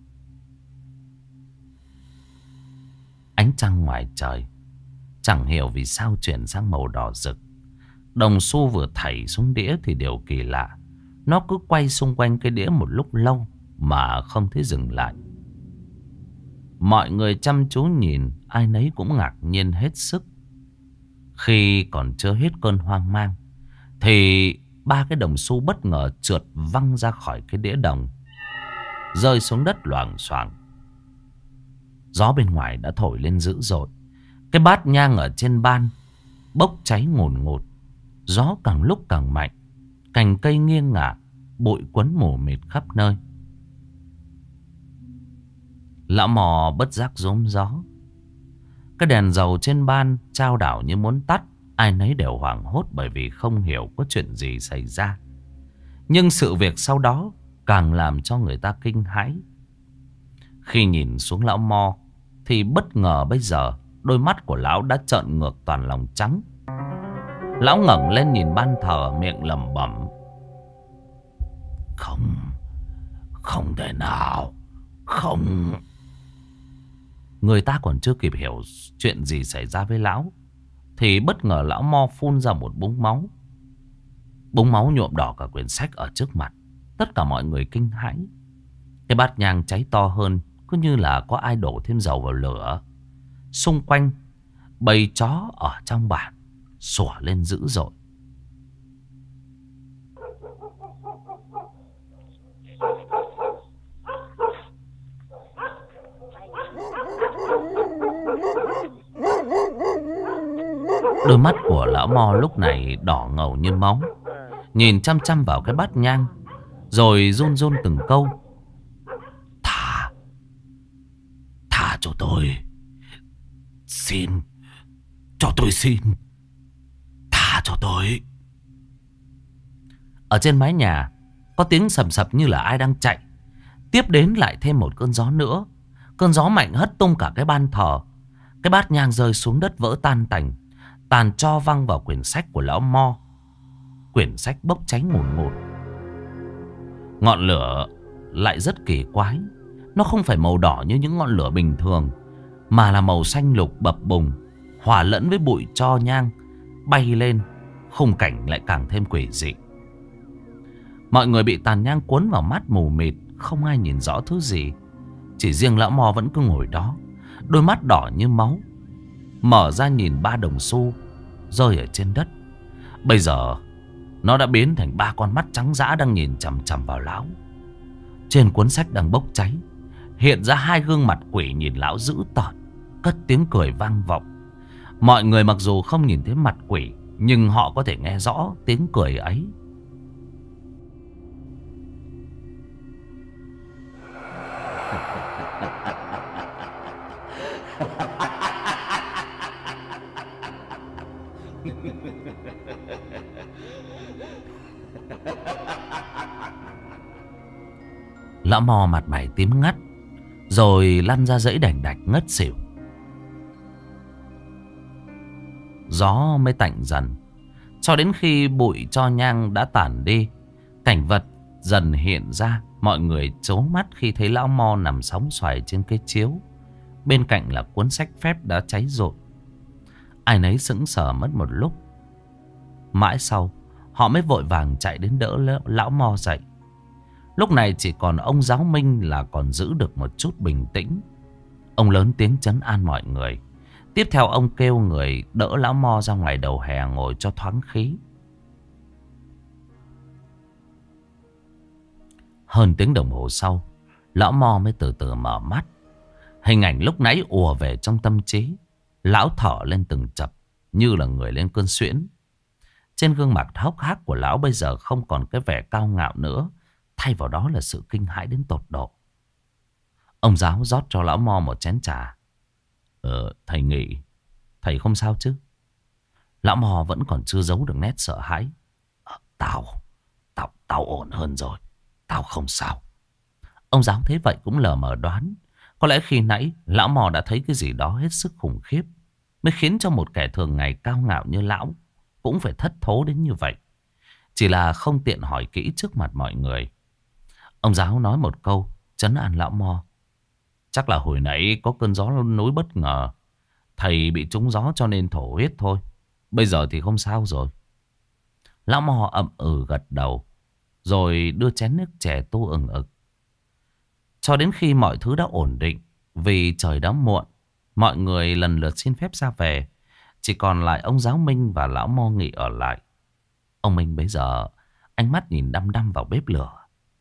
Ánh trăng ngoài trời chẳng hiểu vì sao chuyển sang màu đỏ rực. Đồng xu vừa thảy xuống đĩa thì điều kỳ lạ, nó cứ quay xung quanh cái đĩa một lúc lâu mà không thấy dừng lại. Mọi người chăm chú nhìn, ai nấy cũng ngạc nhiên hết sức. Khi còn chưa hết cơn hoang mang thì ba cái đồng xu bất ngờ trượt văng ra khỏi cái đĩa đồng, rơi xuống đất loảng xoảng. Gió bên ngoài đã thổi lên dữ dội. Cái bát nhang ở trên ban bốc cháy ngùn ngụt. Gió càng lúc càng mạnh, cành cây nghiêng ngả, bụi quấn mù mịt khắp nơi. Lão mò bất giác rúm gió. Cái đèn dầu trên ban chao đảo như muốn tắt. Ai nấy đều hoảng hốt bởi vì không hiểu có chuyện gì xảy ra. Nhưng sự việc sau đó càng làm cho người ta kinh hãi. Khi nhìn xuống lão mo thì bất ngờ bây giờ đôi mắt của lão đã trợn ngược toàn lòng trắng. Lão ngẩng lên nhìn ban thờ, miệng lẩm bẩm: Không, không thể nào, không. Người ta còn chưa kịp hiểu chuyện gì xảy ra với lão thì bất ngờ lão mo phun ra một búng máu. Búng máu nhuộm đỏ cả quyển sách ở trước mặt. Tất cả mọi người kinh hãi. Cái bát nhang cháy to hơn, cứ như là có ai đổ thêm dầu vào lửa. Xung quanh bầy chó ở trong bản sủa lên dữ dội. Đôi mắt của lão mo lúc này đỏ ngầu như máu, nhìn chăm chăm vào cái bát nhang, rồi run run từng câu: Thả, thả cho tôi, xin, cho tôi xin, thả cho tôi. Ở trên mái nhà có tiếng sầm sập như là ai đang chạy. Tiếp đến lại thêm một cơn gió nữa. Cơn gió mạnh hất tung cả cái ban thờ. Cái bát nhang rơi xuống đất vỡ tan tành, tàn tro văng vào quyển sách của lão mo. Quyển sách bốc cháy ngùn ngụt. Ngọn lửa lại rất kỳ quái. Nó không phải màu đỏ như những ngọn lửa bình thường, mà là màu xanh lục bập bùng, hòa lẫn với bụi tro nhang bay lên. Khung cảnh lại càng thêm quỷ dị. Mọi người bị tàn nhang cuốn vào mắt mù mịt, không ai nhìn rõ thứ gì. Chỉ riêng lão mo vẫn cứ ngồi đó, đôi mắt đỏ như máu, mở ra nhìn ba đồng xu rơi ở trên đất. Bây giờ nó đã biến thành ba con mắt trắng dã đang nhìn chằm chằm vào lão. Trên cuốn sách đang bốc cháy hiện ra hai gương mặt quỷ nhìn lão dữ tợn, cất tiếng cười vang vọng. Mọi người mặc dù không nhìn thấy mặt quỷ, nhưng họ có thể nghe rõ tiếng cười ấy. Lão mò mặt mày tím ngắt, rồi lăn ra dãy đành đạch ngất xỉu. Gió mới tạnh dần, cho đến khi bụi tro nhang đã tản đi, cảnh vật dần hiện ra. Mọi người trố mắt khi thấy lão mo nằm sóng xoài trên cái chiếu. Bên cạnh là cuốn sách phép đã cháy rụi. Ai nấy sững sờ mất một lúc. Mãi sau họ mới vội vàng chạy đến đỡ lão mo dậy. Lúc này chỉ còn ông giáo Minh là còn giữ được một chút bình tĩnh. Ông lớn tiếng trấn an mọi người. Tiếp theo ông kêu người đỡ lão Mo ra ngoài đầu hè ngồi cho thoáng khí. Hơn tiếng đồng hồ sau, lão Mo mới từ từ mở mắt. Hình ảnh lúc nãy ùa về trong tâm trí. Lão thở lên từng chập, như là người lên cơn suyễn. Trên gương mặt hốc hác của lão bây giờ không còn cái vẻ cao ngạo nữa, thay vào đó là sự kinh hãi đến tột độ. Ông giáo rót cho lão Mo một chén trà. Ờ, thầy nghĩ thầy không sao chứ? Lão Mo vẫn còn chưa giấu được nét sợ hãi. Ờ, tao, tao, tao ổn hơn rồi. Tao không sao. Ông giáo thấy vậy cũng lờ mờ đoán. Có lẽ khi nãy lão Mò đã thấy cái gì đó hết sức khủng khiếp, mới khiến cho một kẻ thường ngày cao ngạo như lão cũng phải thất thố đến như vậy. Chỉ là không tiện hỏi kỹ trước mặt mọi người. Ông giáo nói một câu trấn an lão Mo. Chắc là hồi nãy có cơn gió núi bất ngờ, thầy bị trúng gió cho nên thổ huyết thôi. Bây giờ thì không sao rồi. Lão Mo ậm ừ gật đầu, rồi đưa chén nước chè tu ừng ực. Cho đến khi mọi thứ đã ổn định, vì trời đã muộn, mọi người lần lượt xin phép ra về. Chỉ còn lại ông giáo Minh và lão Mo Nghị ở lại. Ông Minh bấy giờ ánh mắt nhìn đăm đăm vào bếp lửa.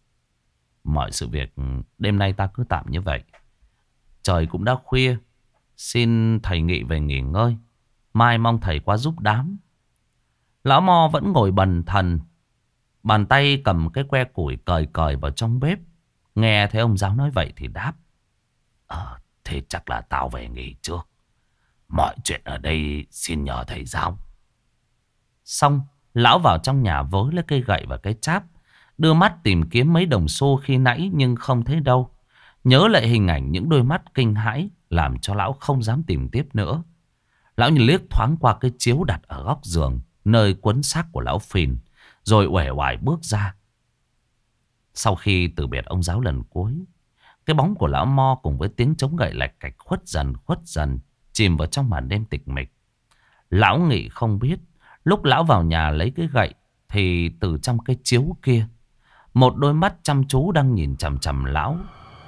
Mọi sự việc đêm nay ta cứ tạm như vậy. Trời cũng đã khuya, xin thầy Nghị về nghỉ ngơi. Mai mong thầy qua giúp đám. Lão Mo vẫn ngồi bần thần, bàn tay cầm cái que củi cời cời vào trong bếp. Nghe thấy ông giáo nói vậy thì đáp. Ờ, thế chắc là tao về nghỉ trước. Mọi chuyện ở đây xin nhờ thầy giáo. Xong, lão vào trong nhà với lấy cây gậy và cái cháp, đưa mắt tìm kiếm mấy đồng xu khi nãy nhưng không thấy đâu. Nhớ lại hình ảnh những đôi mắt kinh hãi làm cho lão không dám tìm tiếp nữa. Lão nhìn liếc thoáng qua cái chiếu đặt ở góc giường, nơi quấn xác của lão Phìn, rồi uể oải bước ra. Sau khi từ biệt ông giáo lần cuối, cái bóng của lão Mo cùng với tiếng trống gậy lạch cạch khuất dần khuất dần, chìm vào trong màn đêm tịch mịch. Lão Nghị không biết, lúc lão vào nhà lấy cái gậy, thì từ trong cái chiếu kia, một đôi mắt chăm chú đang nhìn chằm chằm lão.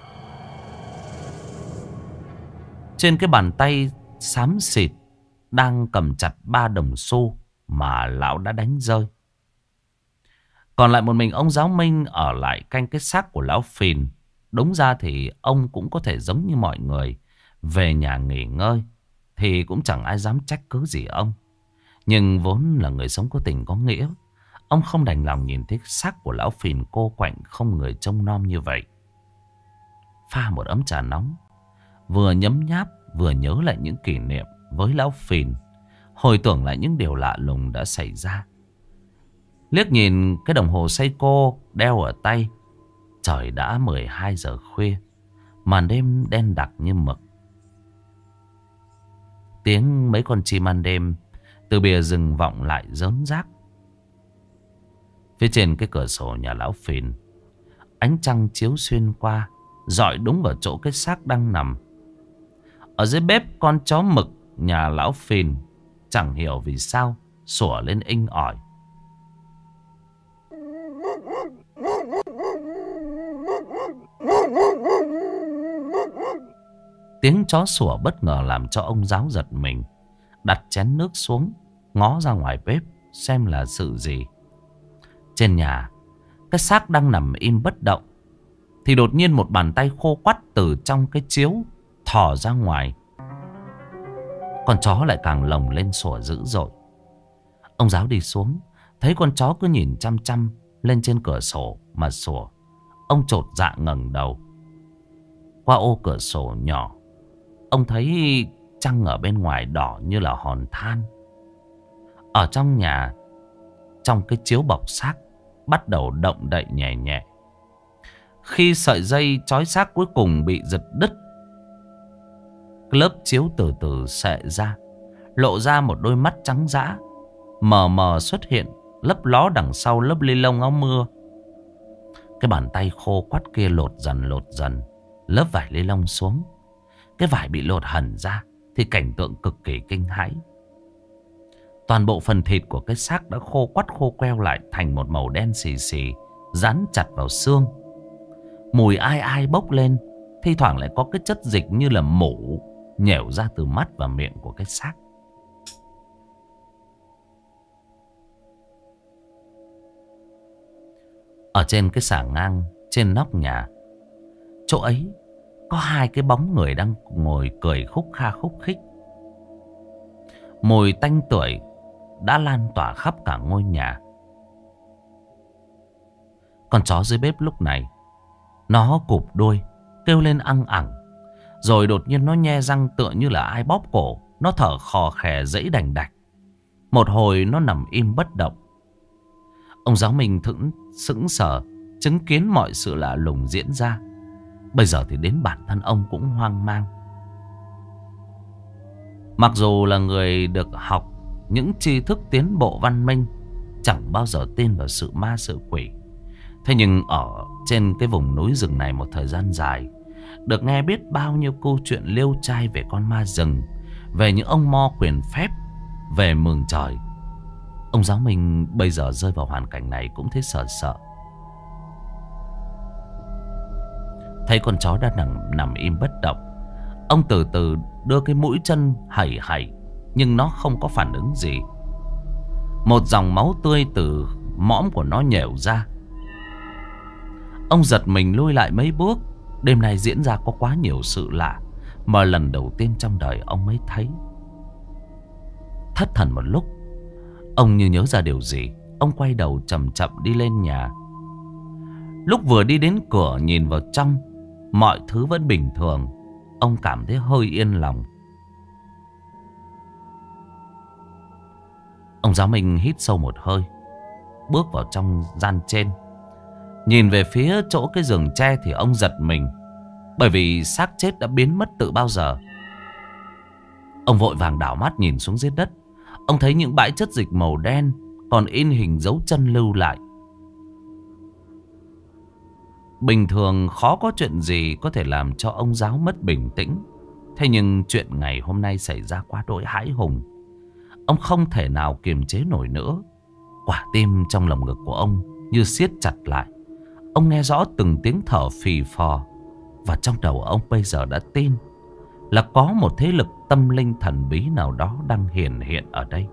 Trên cái bàn tay xám xịt đang cầm chặt ba đồng xu mà lão đã đánh rơi. Còn lại một mình ông giáo Minh ở lại canh cái xác của lão Phìn. Đúng ra thì ông cũng có thể giống như mọi người, về nhà nghỉ ngơi thì cũng chẳng ai dám trách cứ gì ông. Nhưng vốn là người sống có tình có nghĩa, ông không đành lòng nhìn thấy xác của lão Phìn cô quạnh không người trông nom như vậy. Pha một ấm trà nóng, vừa nhấm nháp vừa nhớ lại những kỷ niệm với lão Phìn, hồi tưởng lại những điều lạ lùng đã xảy ra. Liếc nhìn cái đồng hồ Seiko đeo ở tay, trời đã mười hai giờ khuya, màn đêm đen đặc như mực. Tiếng mấy con chim ăn đêm từ bìa rừng vọng lại rớn rác. Phía trên cái cửa sổ nhà lão Phìn, ánh trăng chiếu xuyên qua, rọi đúng vào chỗ cái xác đang nằm. Ở dưới bếp, con chó mực nhà lão Phìn chẳng hiểu vì sao sủa lên inh ỏi. Tiếng chó sủa bất ngờ làm cho ông giáo giật mình, đặt chén nước xuống, ngó ra ngoài bếp xem là sự gì. Trên nhà, cái xác đang nằm im bất động, thì đột nhiên một bàn tay khô quắt từ trong cái chiếu thò ra ngoài. Con chó lại càng lồng lên sủa dữ dội. Ông giáo đi xuống, thấy con chó cứ nhìn chăm chăm lên trên cửa sổ mà sủa. Ông chột dạ ngẩng đầu. Qua ô cửa sổ nhỏ, ông thấy trăng ở bên ngoài đỏ như là hòn than. Ở trong nhà, trong cái chiếu bọc xác bắt đầu động đậy nhẹ nhẹ. Khi sợi dây trói xác cuối cùng bị giật đứt, lớp chiếu từ từ xệ ra, lộ ra một đôi mắt trắng dã mờ mờ xuất hiện lấp ló đằng sau lớp li lông áo mưa. Cái bàn tay khô quắt kia lột dần lột dần lớp vải li lông xuống. Cái vải bị lột hẳn ra thì cảnh tượng cực kỳ kinh hãi. Toàn bộ phần thịt của cái xác đã khô quắt khô queo lại thành một màu đen xì xì, dán chặt vào xương. Mùi ai ai bốc lên, thi thoảng lại có cái chất dịch như là mủ nhẻo ra từ mắt và miệng của cái xác. Ở trên cái xà ngang trên nóc nhà, chỗ ấy có hai cái bóng người đang ngồi cười khúc kha khúc khích. Mùi tanh tưởi đã lan tỏa khắp cả ngôi nhà. Con chó dưới bếp lúc này nó cụp đuôi kêu lên ăng ẳng. Rồi đột nhiên nó nhe răng tựa như là ai bóp cổ. Nó thở khò khè dẫy đành đạch. Một hồi nó nằm im bất động. Ông giáo mình thững sững sờ chứng kiến mọi sự lạ lùng diễn ra. Bây giờ thì đến bản thân ông cũng hoang mang. Mặc dù là người được học những tri thức tiến bộ văn minh, chẳng bao giờ tin vào sự ma sự quỷ. Thế nhưng ở trên cái vùng núi rừng này một thời gian dài, được nghe biết bao nhiêu câu chuyện liêu trai về con ma rừng, về những ông mo quyền phép, về mường trời. Ông giáo mình bây giờ rơi vào hoàn cảnh này cũng thấy sợ sợ. Thấy con chó đã nằm, nằm im bất động, ông từ từ đưa cái mũi chân hẩy hẩy, nhưng nó không có phản ứng gì. Một dòng máu tươi từ mõm của nó nhểu ra. Ông giật mình lui lại mấy bước. Đêm nay diễn ra có quá nhiều sự lạ mà lần đầu tiên trong đời ông mới thấy. Thất thần một lúc, ông như nhớ ra điều gì. Ông quay đầu chậm chậm đi lên nhà. Lúc vừa đi đến cửa nhìn vào trong, mọi thứ vẫn bình thường. Ông cảm thấy hơi yên lòng. Ông giáo mình hít sâu một hơi, bước vào trong gian trên. Nhìn về phía chỗ cái giường tre thì ông giật mình, bởi vì xác chết đã biến mất từ bao giờ. Ông vội vàng đảo mắt nhìn xuống dưới đất. Ông thấy những bãi chất dịch màu đen còn in hình dấu chân lưu lại. Bình thường khó có chuyện gì có thể làm cho ông giáo mất bình tĩnh. Thế nhưng chuyện ngày hôm nay xảy ra quá đỗi hãi hùng. Ông không thể nào kiềm chế nổi nữa. Quả tim trong lồng ngực của ông như siết chặt lại. Ông nghe rõ từng tiếng thở phì phò. Và trong đầu ông bây giờ đã tin là có một thế lực tâm linh thần bí nào đó đang hiện hiện ở đây.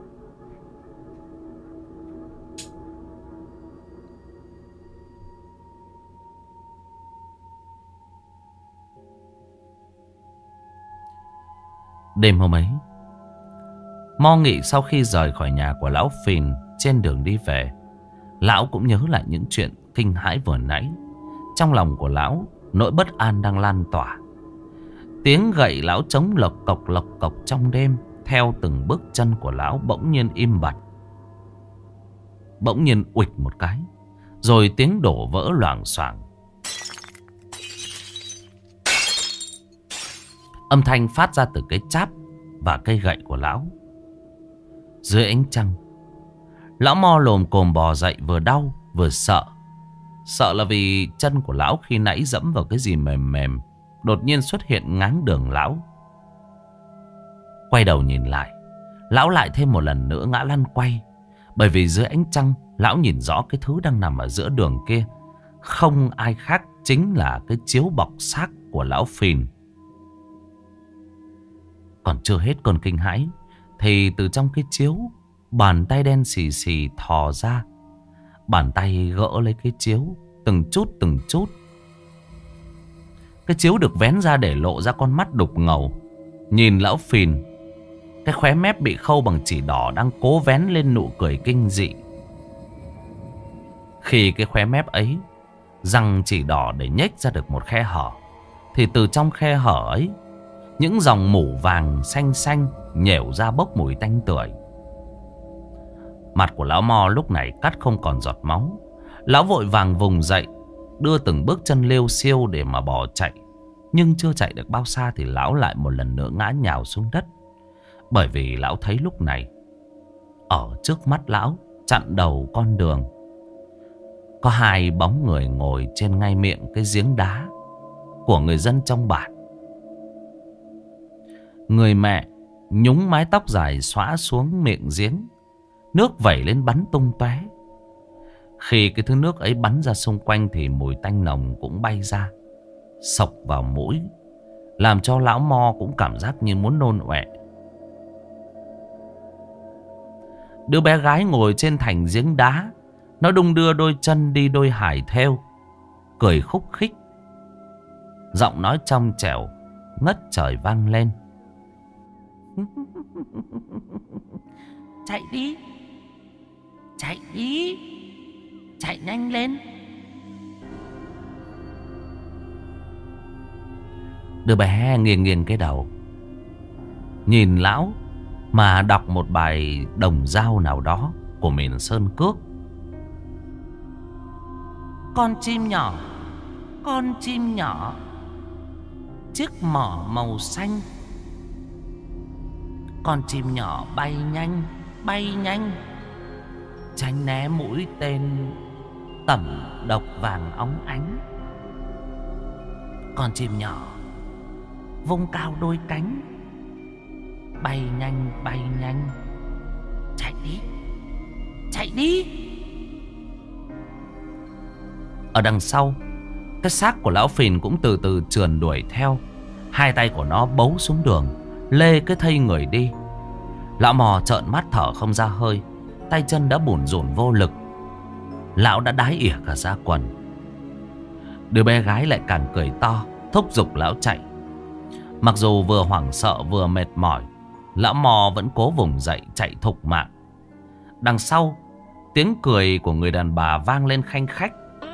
Đêm hôm ấy, Mo Nghị sau khi rời khỏi nhà của lão Phìn, trên đường đi về, lão cũng nhớ lại những chuyện kinh hãi vừa nãy. Trong lòng của lão, nỗi bất an đang lan tỏa. Tiếng gậy lão trống lộc cộc lộc cộc trong đêm theo từng bước chân của lão bỗng nhiên im bặt. Bỗng nhiên uịch một cái, rồi tiếng đổ vỡ loảng xoảng. Âm thanh phát ra từ cái cháp và cây gậy của lão. Dưới ánh trăng, lão Mo lồm cồm bò dậy, vừa đau vừa sợ. Sợ là vì chân của lão khi nãy dẫm vào cái gì mềm mềm đột nhiên xuất hiện ngáng đường lão. Quay đầu nhìn lại, lão lại thêm một lần nữa ngã lăn quay. Bởi vì dưới ánh trăng, lão nhìn rõ cái thứ đang nằm ở giữa đường kia không ai khác chính là cái chiếu bọc xác của lão Phìn. Còn chưa hết cơn kinh hãi, thì từ trong cái chiếu, bàn tay đen xì xì thò ra. Bàn tay gỡ lấy cái chiếu, từng chút từng chút. Cái chiếu được vén ra để lộ ra con mắt đục ngầu. Nhìn lão Phìn, cái khóe mép bị khâu bằng chỉ đỏ đang cố vén lên nụ cười kinh dị. Khi cái khóe mép ấy, răng chỉ đỏ để nhếch ra được một khe hở, thì từ trong khe hở ấy, những dòng mủ vàng xanh xanh nhểu ra bốc mùi tanh tưởi. Mặt của lão Mo lúc này cắt không còn giọt máu. Lão vội vàng vùng dậy, đưa từng bước chân liêu xiêu để mà bỏ chạy. Nhưng chưa chạy được bao xa thì lão lại một lần nữa ngã nhào xuống đất. Bởi vì lão thấy lúc này, ở trước mắt lão, chặn đầu con đường, có hai bóng người ngồi trên ngay miệng cái giếng đá của người dân trong bản. Người mẹ nhúng mái tóc dài xõa xuống miệng giếng, nước vẩy lên bắn tung tóe. Khi cái thứ nước ấy bắn ra xung quanh thì mùi tanh nồng cũng bay ra. sộc vào mũi, làm cho lão Mo cũng cảm giác như muốn nôn ọe. Đứa bé gái ngồi trên thành giếng đá, nó đung đưa đôi chân đi đôi hài theo, cười khúc khích. Giọng nói trong trẻo ngất trời vang lên. Chạy đi, chạy đi, chạy nhanh lên. Đứa bé nghiêng nghiêng cái đầu, nhìn lão mà đọc một bài đồng dao nào đó của miền Sơn Cước. Con chim nhỏ, con chim nhỏ, chiếc mỏ màu xanh. Con chim nhỏ bay nhanh, bay nhanh, tránh né mũi tên tẩm độc vàng óng ánh. Con chim nhỏ vung cao đôi cánh, bay nhanh, bay nhanh, chạy đi, chạy đi. Ở đằng sau, cái xác của lão Phìn cũng từ từ trườn đuổi theo. Hai tay của nó bấu xuống đường, lê cái thây người đi. Lão Mò trợn mắt thở không ra hơi, tay chân đã bủn rủn vô lực. Lão đã đái ỉa cả da quần. Đứa bé gái lại càng cười to, thúc giục lão chạy. Mặc dù vừa hoảng sợ vừa mệt mỏi, lão Mò vẫn cố vùng dậy chạy thục mạng. Đằng sau, tiếng cười của người đàn bà vang lên khanh khách.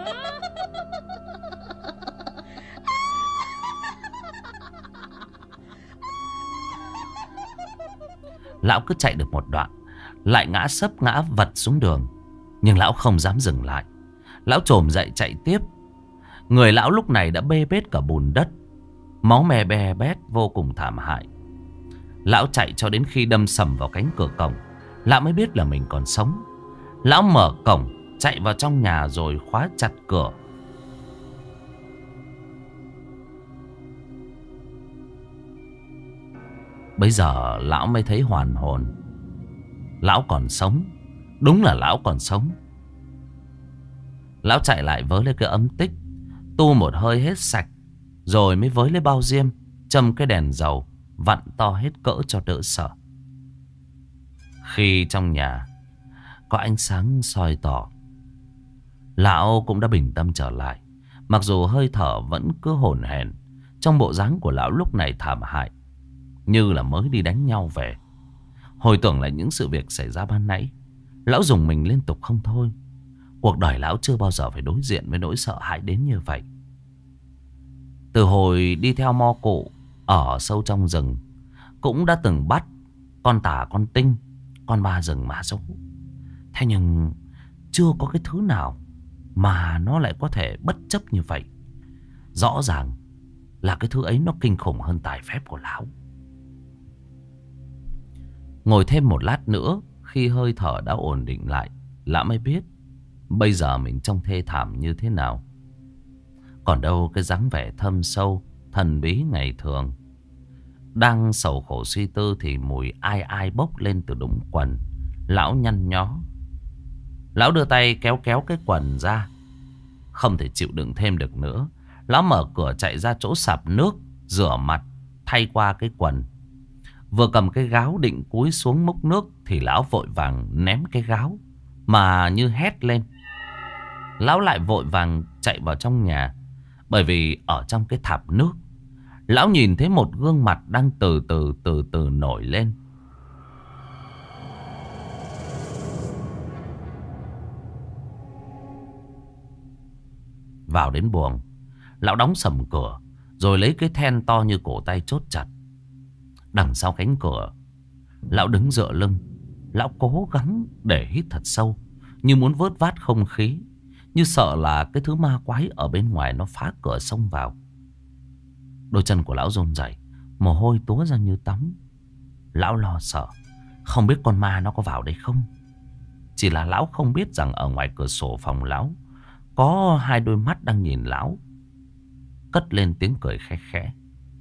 Lão cứ chạy được một đoạn, lại ngã sấp ngã vật xuống đường. Nhưng lão không dám dừng lại. Lão trồm dậy chạy tiếp. Người lão lúc này đã bê bết cả bùn đất, máu me be bét vô cùng thảm hại. Lão chạy cho đến khi đâm sầm vào cánh cửa cổng, lão mới biết là mình còn sống. Lão mở cổng, chạy vào trong nhà rồi khóa chặt cửa. Bây giờ lão mới thấy hoàn hồn. Lão còn sống. Đúng là lão còn sống. Lão chạy lại với lấy cái ấm tích, tu một hơi hết sạch, rồi mới với lấy bao diêm, châm cái đèn dầu, vặn to hết cỡ cho đỡ sợ. Khi trong nhà có ánh sáng soi tỏ, lão cũng đã bình tâm trở lại. Mặc dù hơi thở vẫn cứ hổn hển, trong bộ dáng của lão lúc này thảm hại, như là mới đi đánh nhau về. Hồi tưởng lại những sự việc xảy ra ban nãy, lão rùng mình liên tục không thôi. Cuộc đời lão chưa bao giờ phải đối diện với nỗi sợ hãi đến như vậy. Từ hồi đi theo Mo Cụ ở sâu trong rừng, cũng đã từng bắt con tả, con tinh, con ba rừng mà dỗ. Thế nhưng chưa có cái thứ nào mà nó lại có thể bất chấp như vậy. Rõ ràng là cái thứ ấy nó kinh khủng hơn tài phép của lão. Ngồi thêm một lát nữa, khi hơi thở đã ổn định lại, lão mới biết bây giờ mình trông thê thảm như thế nào. Còn đâu cái dáng vẻ thâm sâu, thần bí ngày thường. Đang sầu khổ suy tư thì mùi ai ai bốc lên từ đũng quần. Lão nhăn nhó. Lão đưa tay kéo kéo cái quần ra. Không thể chịu đựng thêm được nữa. Lão mở cửa chạy ra chỗ sạp nước, rửa mặt, thay qua cái quần. Vừa cầm cái gáo định cúi xuống múc nước thì lão vội vàng ném cái gáo, mà như hét lên. Lão lại vội vàng chạy vào trong nhà. Bởi vì ở trong cái thạp nước, lão nhìn thấy một gương mặt đang từ từ từ từ nổi lên. Vào đến buồng, lão đóng sầm cửa, rồi lấy cái then to như cổ tay chốt chặt. Đằng sau cánh cửa, lão đứng dựa lưng. Lão cố gắng để hít thật sâu, như muốn vớt vát không khí, như sợ là cái thứ ma quái ở bên ngoài nó phá cửa xông vào. Đôi chân của lão run rẩy, mồ hôi túa ra như tắm. Lão lo sợ, không biết con ma nó có vào đây không. Chỉ là lão không biết rằng ở ngoài cửa sổ phòng lão có hai đôi mắt đang nhìn lão, cất lên tiếng cười khẽ khẽ.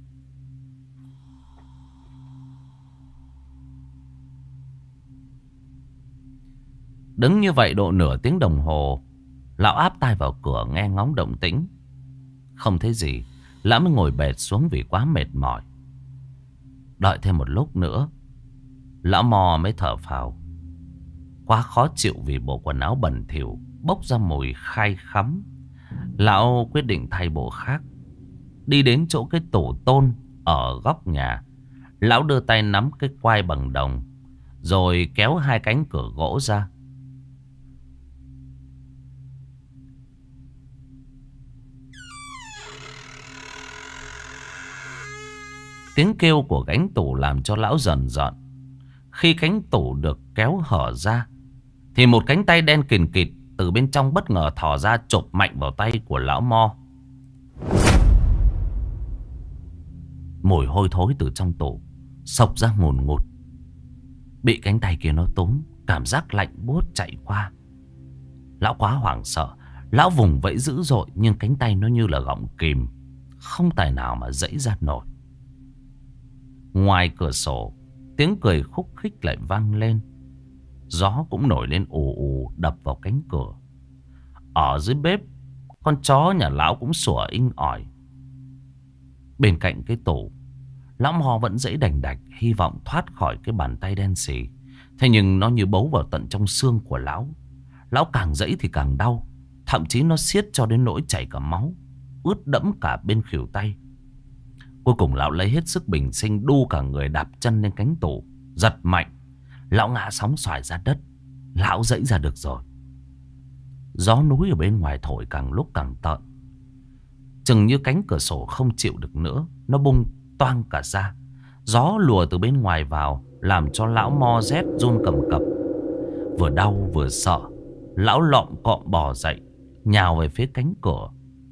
Đứng như vậy độ nửa tiếng đồng hồ, lão áp tai vào cửa nghe ngóng động tĩnh. Không thấy gì. Lão mới ngồi bệt xuống vì quá mệt mỏi. Đợi thêm một lúc nữa, lão Mo mới thở phào. Quá khó chịu vì bộ quần áo bẩn thỉu bốc ra mùi khai khắm. Lão quyết định thay bộ khác. Đi đến chỗ cái tủ tôn ở góc nhà. Lão đưa tay nắm cái quai bằng đồng, rồi kéo hai cánh cửa gỗ ra. Tiếng kêu của cánh tủ làm cho lão dần dần. Khi cánh tủ được kéo hở ra, thì một cánh tay đen kìn kịt từ bên trong bất ngờ thò ra, chộp mạnh vào tay của lão Mo. Mùi hôi thối từ trong tủ xộc ra ngùn ngụt. Bị cánh tay kia nó túm, cảm giác lạnh buốt chạy qua. Lão quá hoảng sợ. Lão vùng vẫy dữ dội, nhưng cánh tay nó như là gọng kìm, không tài nào mà giãy ra nổi. Ngoài cửa sổ, tiếng cười khúc khích lại vang lên. Gió cũng nổi lên ù ù, đập vào cánh cửa. Ở dưới bếp, con chó nhà lão cũng sủa inh ỏi. Bên cạnh cái tủ, lão Mo vẫn giãy đành đạch, hy vọng thoát khỏi cái bàn tay đen xì. Thế nhưng nó như bấu vào tận trong xương của lão. Lão càng giãy thì càng đau. Thậm chí nó siết cho đến nỗi chảy cả máu, ướt đẫm cả bên khuỷu tay. Cuối cùng lão lấy hết sức bình sinh, đu cả người đạp chân lên cánh tủ, giật mạnh. Lão ngã sóng xoài ra đất. Lão giãy ra được rồi. Gió núi ở bên ngoài thổi càng lúc càng tợn. Chừng như cánh cửa sổ không chịu được nữa, nó bung toang cả ra. Gió lùa từ bên ngoài vào, làm cho lão Mo rét run cầm cập. Vừa đau vừa sợ, lão lọm cọm bò dậy, nhào về phía cánh cửa.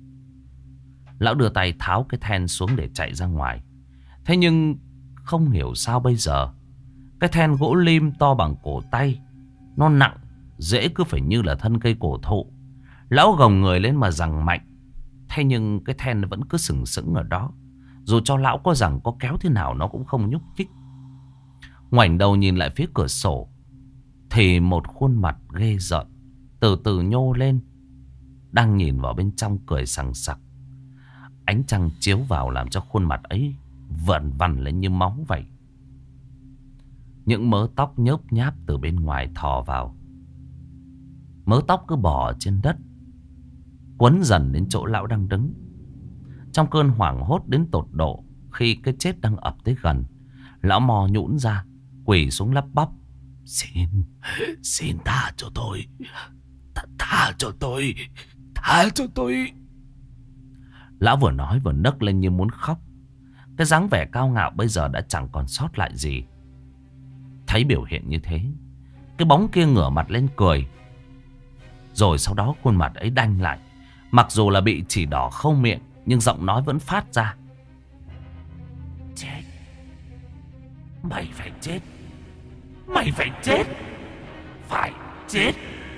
Lão đưa tay tháo cái then xuống để chạy ra ngoài. Thế nhưng không hiểu sao bây giờ, cái then gỗ lim to bằng cổ tay, nó nặng, dễ cứ phải như là thân cây cổ thụ. Lão gồng người lên mà giằng mạnh. Thế nhưng cái then vẫn cứ sừng sững ở đó. Dù cho lão có giằng có kéo thế nào nó cũng không nhúc nhích. Ngoảnh đầu nhìn lại phía cửa sổ, thì một khuôn mặt ghê rợn từ từ nhô lên, đang nhìn vào bên trong cười sằng sặc. Ánh trăng chiếu vào làm cho khuôn mặt ấy vẩn vằn lên như máu vậy. Những mớ tóc nhớp nháp từ bên ngoài thò vào. Mớ tóc cứ bò trên đất, quấn dần đến chỗ lão đang đứng. Trong cơn hoảng hốt đến tột độ, khi cái chết đang ập tới gần, lão Mo nhũn ra, quỳ xuống lắp bắp: Xin, xin tha cho tôi, tha, tha cho tôi, tha cho tôi. Lão vừa nói vừa nấc lên như muốn khóc. Cái dáng vẻ cao ngạo bây giờ đã chẳng còn sót lại gì. Thấy biểu hiện như thế, cái bóng kia ngửa mặt lên cười. Rồi sau đó khuôn mặt ấy đanh lại. Mặc dù là bị chỉ đỏ khâu miệng, nhưng giọng nói vẫn phát ra: Chết. Mày phải chết. Mày phải chết. Phải chết.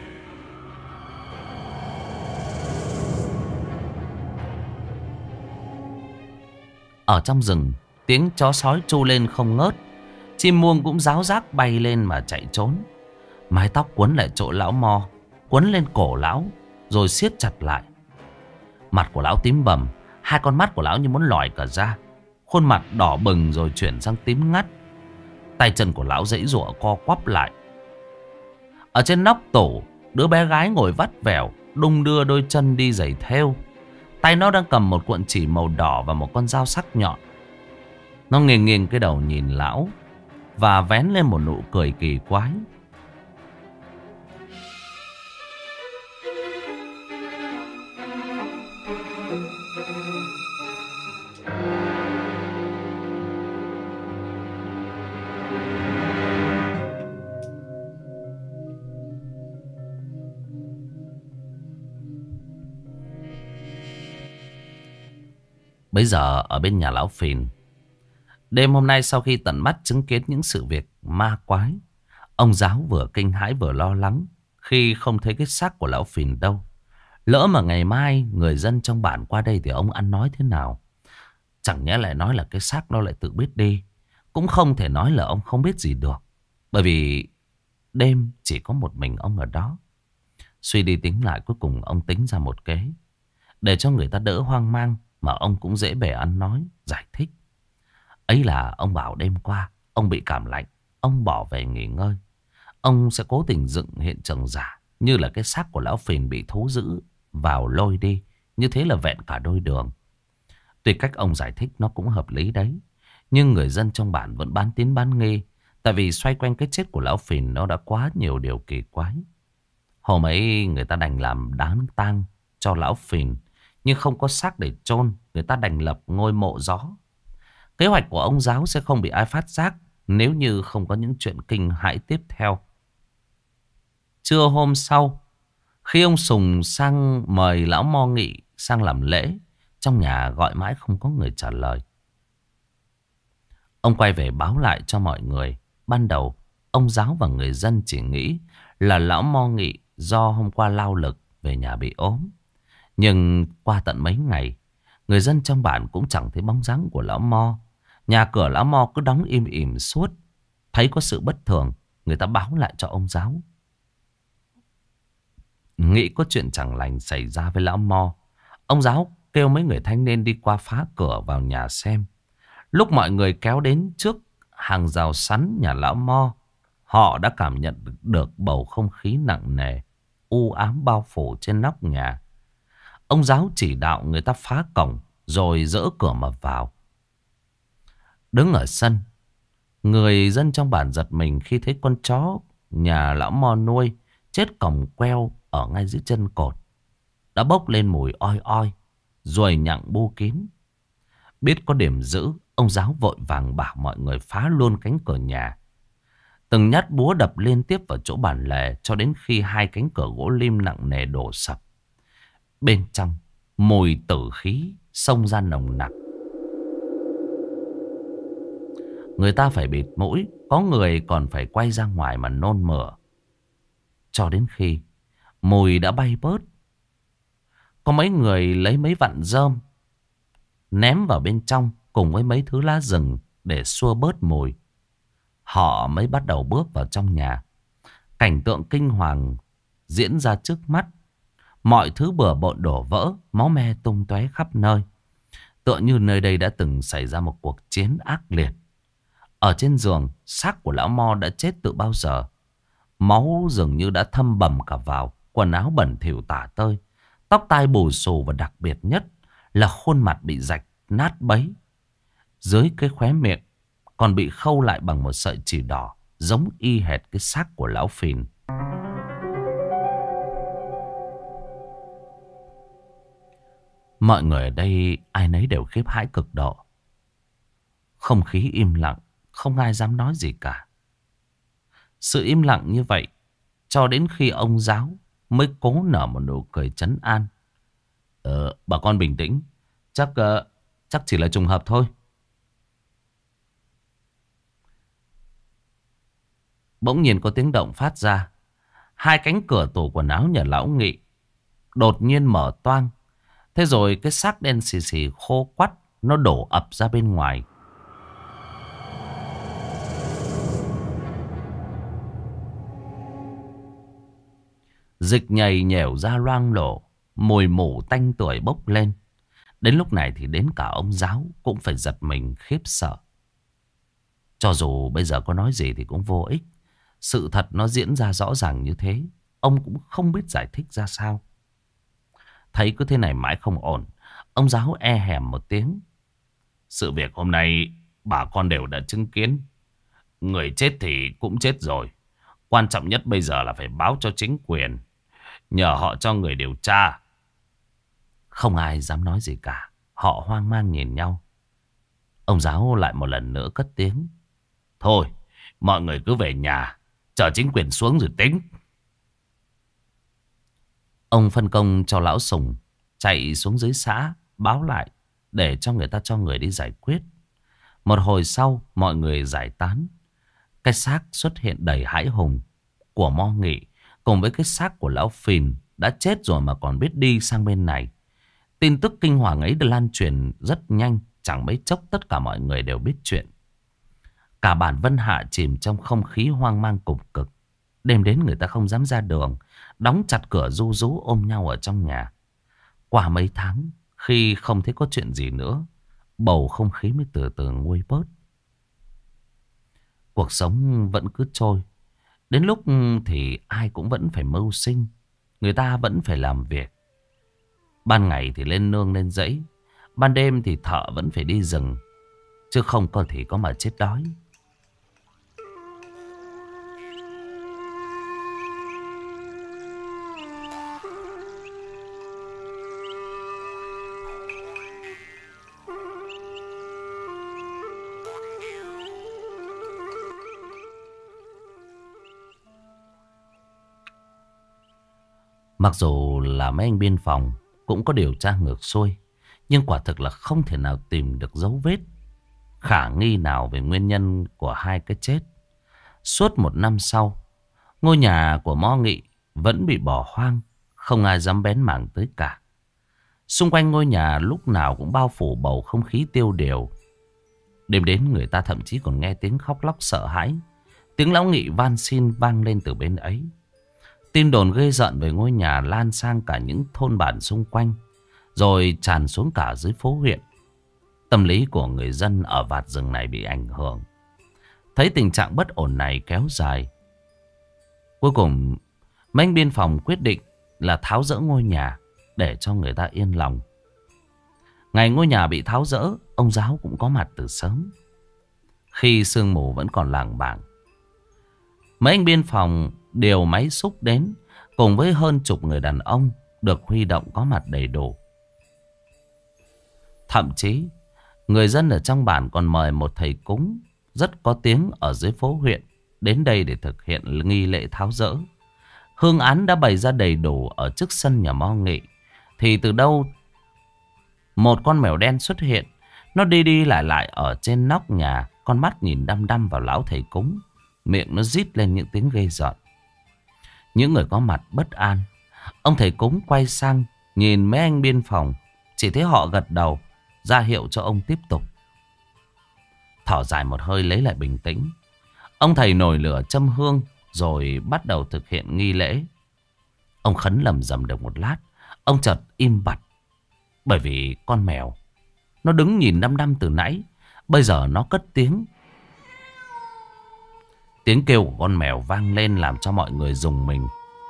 Ở trong rừng, tiếng chó sói tru lên không ngớt. Chim muông cũng ráo rác bay lên mà chạy trốn. Mái tóc quấn lại chỗ lão Mo, quấn lên cổ lão, rồi siết chặt lại. Mặt của lão tím bầm, hai con mắt của lão như muốn lòi cả ra. Khuôn mặt đỏ bừng rồi chuyển sang tím ngắt. Tay chân của lão giãy giụa co quắp lại. Ở trên nóc tủ, đứa bé gái ngồi vắt vẻo, đung đưa đôi chân đi giày thêu. Tay nó đang cầm một cuộn chỉ màu đỏ và một con dao sắc nhọn. Nó nghiêng nghiêng cái đầu nhìn lão và vén lên một nụ cười kỳ quái. Bây giờ ở bên nhà lão Phìn, đêm hôm nay sau khi tận mắt chứng kiến những sự việc ma quái, ông giáo vừa kinh hãi vừa lo lắng khi không thấy cái xác của lão Phìn đâu. Lỡ mà ngày mai người dân trong bản qua đây thì ông ăn nói thế nào? Chẳng nhẽ lại nói là cái xác nó lại tự biết đi. Cũng không thể nói là ông không biết gì được, bởi vì đêm chỉ có một mình ông ở đó. Suy đi tính lại, cuối cùng ông tính ra một kế để cho người ta đỡ hoang mang. mà ông cũng dễ bề ăn nói, giải thích. Ấy là ông bảo đêm qua ông bị cảm lạnh, ông bỏ về nghỉ ngơi. Ông sẽ cố tình dựng hiện trường giả như là cái xác của lão Phìn bị thú dữ vào lôi đi. Như thế là vẹn cả đôi đường. Tuy cách ông giải thích nó cũng hợp lý đấy, nhưng người dân trong bản vẫn bán tín bán nghi. Tại vì xoay quanh cái chết của lão Phìn nó đã quá nhiều điều kỳ quái. Hôm ấy người ta đành làm đám tang cho lão Phìn, nhưng không có xác để chôn, người ta đành lập ngôi mộ gió. Kế hoạch của ông giáo sẽ không bị ai phát giác nếu như không có những chuyện kinh hãi tiếp theo. Trưa hôm sau, khi ông Sùng sang mời lão Mo Nghị sang làm lễ, trong nhà gọi mãi không có người trả lời. Ông quay về báo lại cho mọi người. Ban đầu, ông giáo và người dân chỉ nghĩ là lão Mo Nghị do hôm qua lao lực về nhà bị ốm. Nhưng qua tận mấy ngày, người dân trong bản cũng chẳng thấy bóng dáng của lão Mo. Nhà cửa lão Mo cứ đóng im ỉm suốt. Thấy có sự bất thường, người ta báo lại cho ông giáo. Nghĩ có chuyện chẳng lành xảy ra với lão Mo, ông giáo kêu mấy người thanh niên đi qua phá cửa vào nhà xem. Lúc mọi người kéo đến trước hàng rào sắn nhà lão Mo, họ đã cảm nhận được bầu không khí nặng nề, u ám bao phủ trên nóc nhà. Ông giáo chỉ đạo người ta phá cổng rồi dỡ cửa mà vào. Đứng ở sân, người dân trong bản giật mình khi thấy con chó nhà lão Mo nuôi chết còng queo ở ngay dưới chân cột. Đã bốc lên mùi oi oi, ruồi nhặng bu kín. Biết có điểm giữ, ông giáo vội vàng bảo mọi người phá luôn cánh cửa nhà. Từng nhát búa đập liên tiếp vào chỗ bản lề cho đến khi hai cánh cửa gỗ lim nặng nề đổ sập. Bên trong, mùi tử khí xông ra nồng nặc. Người ta phải bịt mũi, có người còn phải quay ra ngoài mà nôn mửa. Cho đến khi mùi đã bay bớt, có mấy người lấy mấy vặn rơm ném vào bên trong cùng với mấy thứ lá rừng để xua bớt mùi. Họ mới bắt đầu bước vào trong nhà. Cảnh tượng kinh hoàng diễn ra trước mắt. Mọi thứ bừa bộn đổ vỡ, máu me tung tóe khắp nơi. Tựa như nơi đây đã từng xảy ra một cuộc chiến ác liệt. Ở trên giường, xác của lão Mo đã chết từ bao giờ. Máu dường như đã thâm bầm cả vào. Quần áo bẩn thỉu tả tơi, tóc tai bù xù, và đặc biệt nhất là khuôn mặt bị rạch nát bấy. Dưới cái khóe miệng còn bị khâu lại bằng một sợi chỉ đỏ, giống y hệt cái xác của lão Phìn. Mọi người ở đây ai nấy đều khiếp hãi cực độ. Không khí im lặng, không ai dám nói gì cả. Sự im lặng như vậy cho đến khi ông giáo mới cố nở một nụ cười trấn an. Ờ, bà con bình tĩnh. Chắc uh, chắc chỉ là trùng hợp thôi. Bỗng nhiên có tiếng động phát ra. Hai cánh cửa tủ quần áo nhà lão Nghị đột nhiên mở toang. Thế rồi cái xác đen xì xì khô quắt nó đổ ập ra bên ngoài. Dịch nhầy nhèo ra loang lổ, mùi mủ tanh tưởi bốc lên. Đến lúc này thì đến cả ông giáo cũng phải giật mình khiếp sợ. Cho dù bây giờ có nói gì thì cũng vô ích. Sự thật nó diễn ra rõ ràng như thế, ông cũng không biết giải thích ra sao. Thấy cứ thế này mãi không ổn, ông giáo e hèm một tiếng. Sự việc hôm nay bà con đều đã chứng kiến. Người chết thì cũng chết rồi. Quan trọng nhất bây giờ là phải báo cho chính quyền, nhờ họ cho người điều tra. Không ai dám nói gì cả. Họ hoang mang nhìn nhau. Ông giáo lại một lần nữa cất tiếng. Thôi, mọi người cứ về nhà, chờ chính quyền xuống rồi tính. Ông phân công cho lão Sùng chạy xuống dưới xã báo lại để cho người ta cho người đi giải quyết. Một hồi sau, mọi người giải tán. Cái xác xuất hiện đầy hãi hùng của Mo Nghị cùng với cái xác của lão Phìn đã chết rồi mà còn biết đi sang bên này. Tin tức kinh hoàng ấy được lan truyền rất nhanh. Chẳng mấy chốc tất cả mọi người đều biết chuyện. Cả bản Vân Hạ chìm trong không khí hoang mang cùng cực. Đêm đến người ta không dám ra đường, đóng chặt cửa ru rú ôm nhau ở trong nhà. Qua mấy tháng, Khi không thấy có chuyện gì nữa, bầu không khí mới từ từ nguôi bớt. Cuộc sống vẫn cứ trôi. Đến lúc thì ai cũng vẫn phải mưu sinh. Người ta vẫn phải làm việc. Ban ngày thì lên nương lên dãy, ban đêm thì thợ vẫn phải đi rừng. Chứ không có thì có mà chết đói. Mặc dù là mấy anh biên phòng cũng có điều tra ngược xuôi, nhưng quả thực là không thể nào tìm được dấu vết khả nghi nào về nguyên nhân của hai cái chết. Suốt một năm sau, ngôi nhà của Mo Nghị vẫn bị bỏ hoang, không ai dám bén mảng tới cả. Xung quanh ngôi nhà lúc nào cũng bao phủ bầu không khí tiêu điều. Đêm đến người ta thậm chí còn nghe tiếng khóc lóc sợ hãi. Tiếng lão Nghị van xin vang lên từ bên ấy. Tin đồn ghê rợn về ngôi nhà lan sang cả những thôn bản xung quanh, rồi tràn xuống cả dưới phố huyện. Tâm lý của người dân ở vạt rừng này bị ảnh hưởng. Thấy tình trạng bất ổn này kéo dài, cuối cùng mấy anh biên phòng quyết định là tháo dỡ ngôi nhà để cho người ta yên lòng. Ngày ngôi nhà bị tháo dỡ, ông giáo cũng có mặt từ sớm. Khi sương mù vẫn còn lảng bảng, mấy anh biên phòng điều máy xúc đến, cùng với hơn chục người đàn ông được huy động có mặt đầy đủ. Thậm chí người dân ở trong bản còn mời một thầy cúng rất có tiếng ở dưới phố huyện đến đây để thực hiện nghi lễ tháo dỡ. Hương án đã bày ra đầy đủ ở trước sân nhà Mo Nghị, thì từ đâu một con mèo đen xuất hiện. Nó đi đi lại lại ở trên nóc nhà, con mắt nhìn đăm đăm vào lão thầy cúng, miệng nó rít lên những tiếng ghê rợn. Những người có mặt bất an. Ông thầy cúng quay sang nhìn mấy anh biên phòng, chỉ thấy họ gật đầu ra hiệu cho ông tiếp tục. Thở dài một hơi lấy lại bình tĩnh, ông thầy nổi lửa châm hương rồi bắt đầu thực hiện nghi lễ. Ông khấn lầm rầm được một lát, ông chợt im bặt. Bởi vì con mèo nó đứng nhìn đăm đăm từ nãy, bây giờ nó cất tiếng. Tiếng kêu của con mèo vang lên làm cho mọi người rùng mình.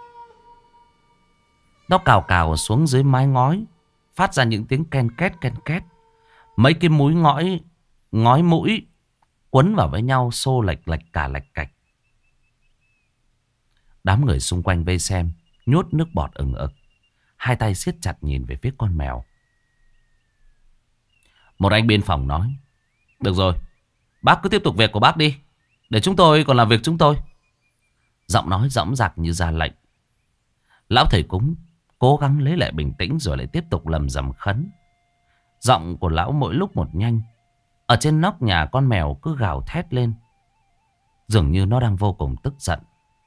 Nó cào cào xuống dưới mái ngói, phát ra những tiếng ken két ken két. Mấy cái múi ngói ngói mũi quấn vào với nhau, xô lệch lệch cả lệch cạch. Đám người xung quanh vây xem nhốt nước bọt ừng ực, hai tay siết chặt nhìn về phía con mèo. Một anh biên phòng nói: "Được rồi, bác cứ tiếp tục việc của bác đi, để chúng tôi còn làm việc chúng tôi." Giọng nói dõng dạc như ra lệnh. Lão thầy cúng cố gắng lấy lại bình tĩnh rồi lại tiếp tục lầm rầm khấn. Giọng của lão mỗi lúc một nhanh. Ở trên nóc nhà con mèo cứ gào thét lên, dường như nó đang vô cùng tức giận.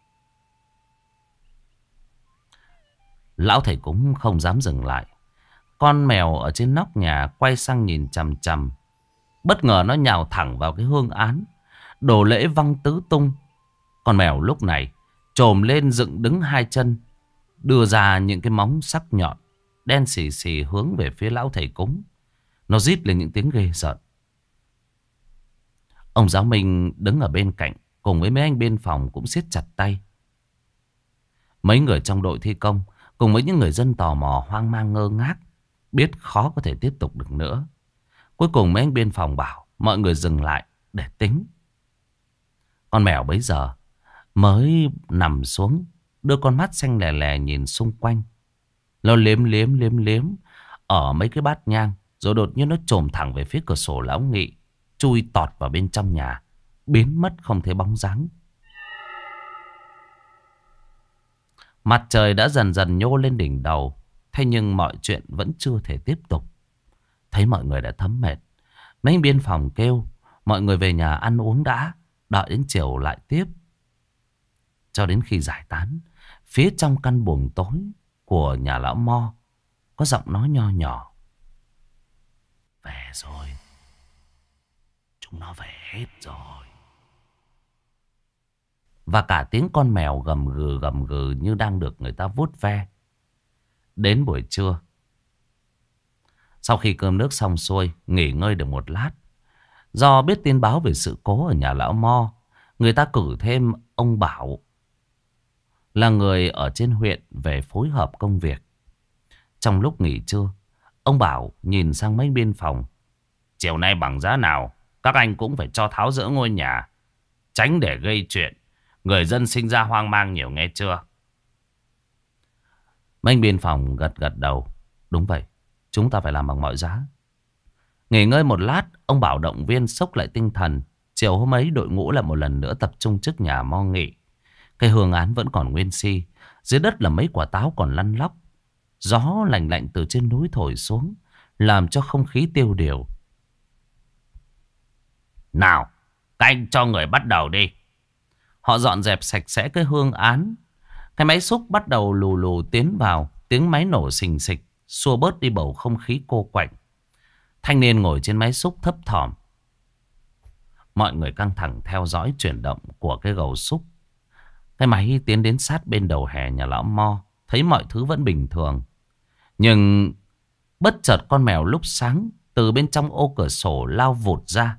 Lão thầy cúng không dám dừng lại. Con mèo ở trên nóc nhà quay sang nhìn chằm chằm. Bất ngờ nó nhào thẳng vào cái hương án, đồ lễ văng tứ tung. Con mèo lúc này trồm lên dựng đứng hai chân, đưa ra những cái móng sắc nhọn đen xì xì hướng về phía lão thầy cúng. Nó rít lên những tiếng ghê rợn. Ông giáo Minh đứng ở bên cạnh cùng với mấy anh biên phòng cũng siết chặt tay. Mấy người trong đội thi công cùng với những người dân tò mò hoang mang ngơ ngác, biết khó có thể tiếp tục được nữa. Cuối cùng mấy anh biên phòng bảo mọi người dừng lại để tính. Con mèo bấy giờ mới nằm xuống, đưa con mắt xanh lè lè nhìn xung quanh. Nó liếm liếm liếm liếm ở mấy cái bát nhang, rồi đột nhiên nó chồm thẳng về phía cửa sổ lão Nghị, chui tọt vào bên trong nhà, biến mất không thấy bóng dáng. Mặt trời đã dần dần nhô lên đỉnh đầu, thế nhưng mọi chuyện vẫn chưa thể tiếp tục. Thấy mọi người đã thấm mệt, mấy anh biên phòng kêu mọi người về nhà ăn uống đã, đợi đến chiều lại tiếp. Cho đến khi giải tán, phía trong căn buồng tối của nhà lão Mo có giọng nói nho nhỏ: "Về rồi, chúng nó về hết rồi." Và cả tiếng con mèo gầm gừ gầm gừ như đang được người ta vuốt ve. Đến buổi trưa, Sau khi cơm nước xong xuôi, nghỉ ngơi được một lát. Do biết tin báo về sự cố ở nhà lão Mo, người ta cử thêm ông Bảo là người ở trên huyện về phối hợp công việc. Trong lúc nghỉ trưa, ông Bảo nhìn sang mấy biên phòng. Chiều nay bằng giá nào, các anh cũng phải cho tháo dỡ ngôi nhà, tránh để gây chuyện. Người dân sinh ra hoang mang nhiều nghe chưa? Mấy anh biên phòng gật gật đầu. Đúng vậy, chúng ta phải làm bằng mọi giá. Nghỉ ngơi một lát, ông Bảo động viên xốc lại tinh thần. Chiều hôm ấy đội ngũ lại một lần nữa tập trung trước nhà Mo Nghị. Cái hương án vẫn còn nguyên si. Dưới đất là mấy quả táo còn lăn lóc. Gió lạnh lạnh từ trên núi thổi xuống, làm cho không khí tiêu điều. Nào, các anh cho người bắt đầu đi. Họ dọn dẹp sạch sẽ cái hương án. Cái máy xúc bắt đầu lù lù tiến vào. Tiếng máy nổ xình xịch, xua bớt đi bầu không khí cô quạnh. Thanh niên ngồi trên máy xúc thấp thỏm. Mọi người căng thẳng theo dõi chuyển động của cái gầu xúc. Cái máy tiến đến sát bên đầu hè nhà lão Mo. Thấy mọi thứ vẫn bình thường. Nhưng bất chợt con mèo lúc sáng từ bên trong ô cửa sổ lao vụt ra.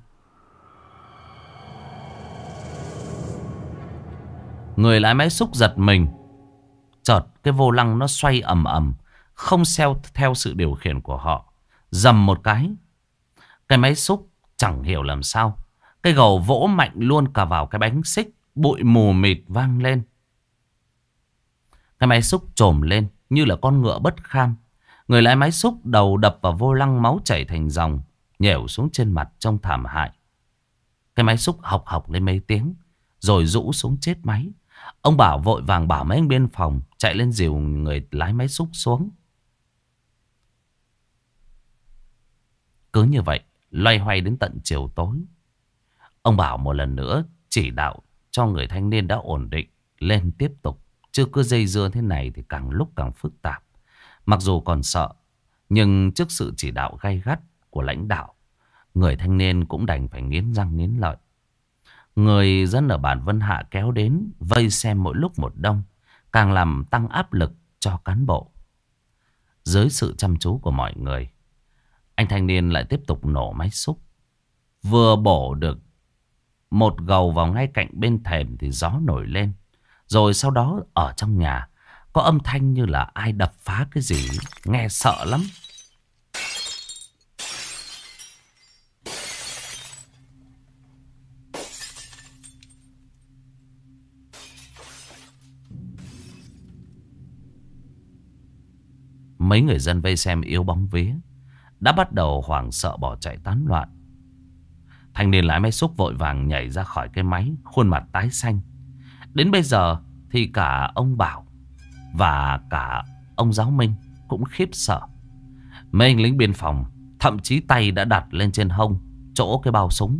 Người lái máy xúc giật mình. Chợt cái vô lăng nó xoay ầm ầm, không theo, theo sự điều khiển của họ. Dầm một cái, cái máy xúc chẳng hiểu làm sao, cái gầu vỗ mạnh luôn cả vào cái bánh xích. Bụi mù mịt vang lên. Cái máy xúc trồm lên như là con ngựa bất kham. Người lái máy xúc đầu đập vào vô lăng, máu chảy thành dòng, nhểu xuống trên mặt trông thảm hại. Cái máy xúc hộc hộc lên mấy tiếng, rồi rũ xuống chết máy. Ông Bảo vội vàng bảo mấy anh biên phòng chạy lên dìu người lái máy xúc xuống. Cứ như vậy, loay hoay đến tận chiều tối. Ông Bảo một lần nữa chỉ đạo cho người thanh niên đã ổn định lên tiếp tục. Chứ cứ dây dưa thế này thì càng lúc càng phức tạp. Mặc dù còn sợ, nhưng trước sự chỉ đạo gay gắt của lãnh đạo, người thanh niên cũng đành phải nghiến răng nghiến lợi. Người dân ở bản Vân Hạ kéo đến vây xem mỗi lúc một đông, càng làm tăng áp lực cho cán bộ. Dưới sự chăm chú của mọi người, anh thanh niên lại tiếp tục nổ máy xúc. Vừa bổ được một gầu vào ngay cạnh bên thềm thì gió nổi lên. Rồi sau đó ở trong nhà có âm thanh như là ai đập phá cái gì, nghe sợ lắm. Mấy người dân vây xem yếu bóng vía đã bắt đầu hoảng sợ bỏ chạy tán loạn. Thanh niên lái máy xúc vội vàng nhảy ra khỏi cái máy, khuôn mặt tái xanh. Đến bây giờ thì cả ông Bảo và cả ông Giáo Minh cũng khiếp sợ. Mấy anh lính biên phòng thậm chí tay đã đặt lên trên hông chỗ cái bao súng.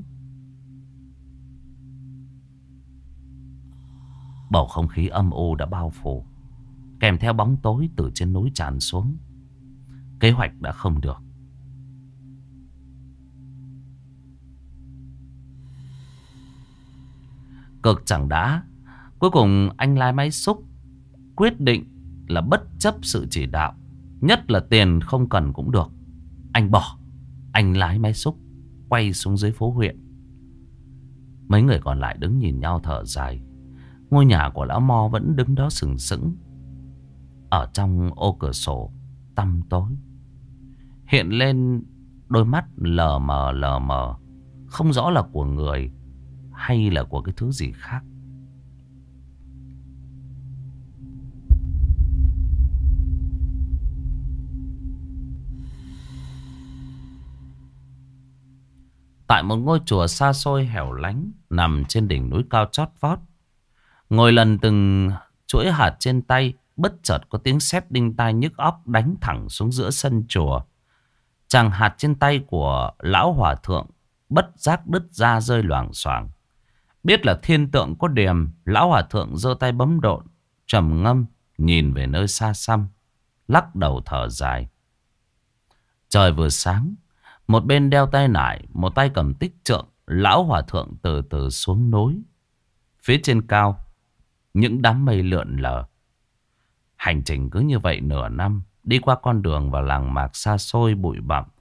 Bầu không khí âm u đã bao phủ, kèm theo bóng tối từ trên núi tràn xuống. Kế hoạch đã không được. Cực chẳng đã, cuối cùng anh lái máy xúc quyết định là bất chấp sự chỉ đạo, nhất là tiền không cần cũng được, anh bỏ. Anh lái máy xúc quay xuống dưới phố huyện. Mấy người còn lại đứng nhìn nhau thở dài. Ngôi nhà của lão Mo vẫn đứng đó sừng sững. Ở trong ô cửa sổ tăm tối hiện lên đôi mắt lờ mờ lờ mờ, không rõ là của người hay là của cái thứ gì khác. Tại một ngôi chùa xa xôi hẻo lánh nằm trên đỉnh núi cao chót vót, ngồi lần từng chuỗi hạt trên tay, bất chợt có tiếng sét đinh tai nhức óc đánh thẳng xuống giữa sân chùa. Chàng hạt trên tay của lão hòa thượng bất giác đứt ra rơi loảng xoảng. Biết là thiên tượng có điềm, lão hòa thượng giơ tay bấm độn, trầm ngâm nhìn về nơi xa xăm, lắc đầu thở dài. Trời vừa sáng, một bên đeo tay nải, một tay cầm tích trượng, lão hòa thượng từ từ xuống núi. Phía trên cao, những đám mây lượn lờ. Hành trình cứ như vậy nửa năm, đi qua con đường vào làng mạc xa xôi bụi bặm,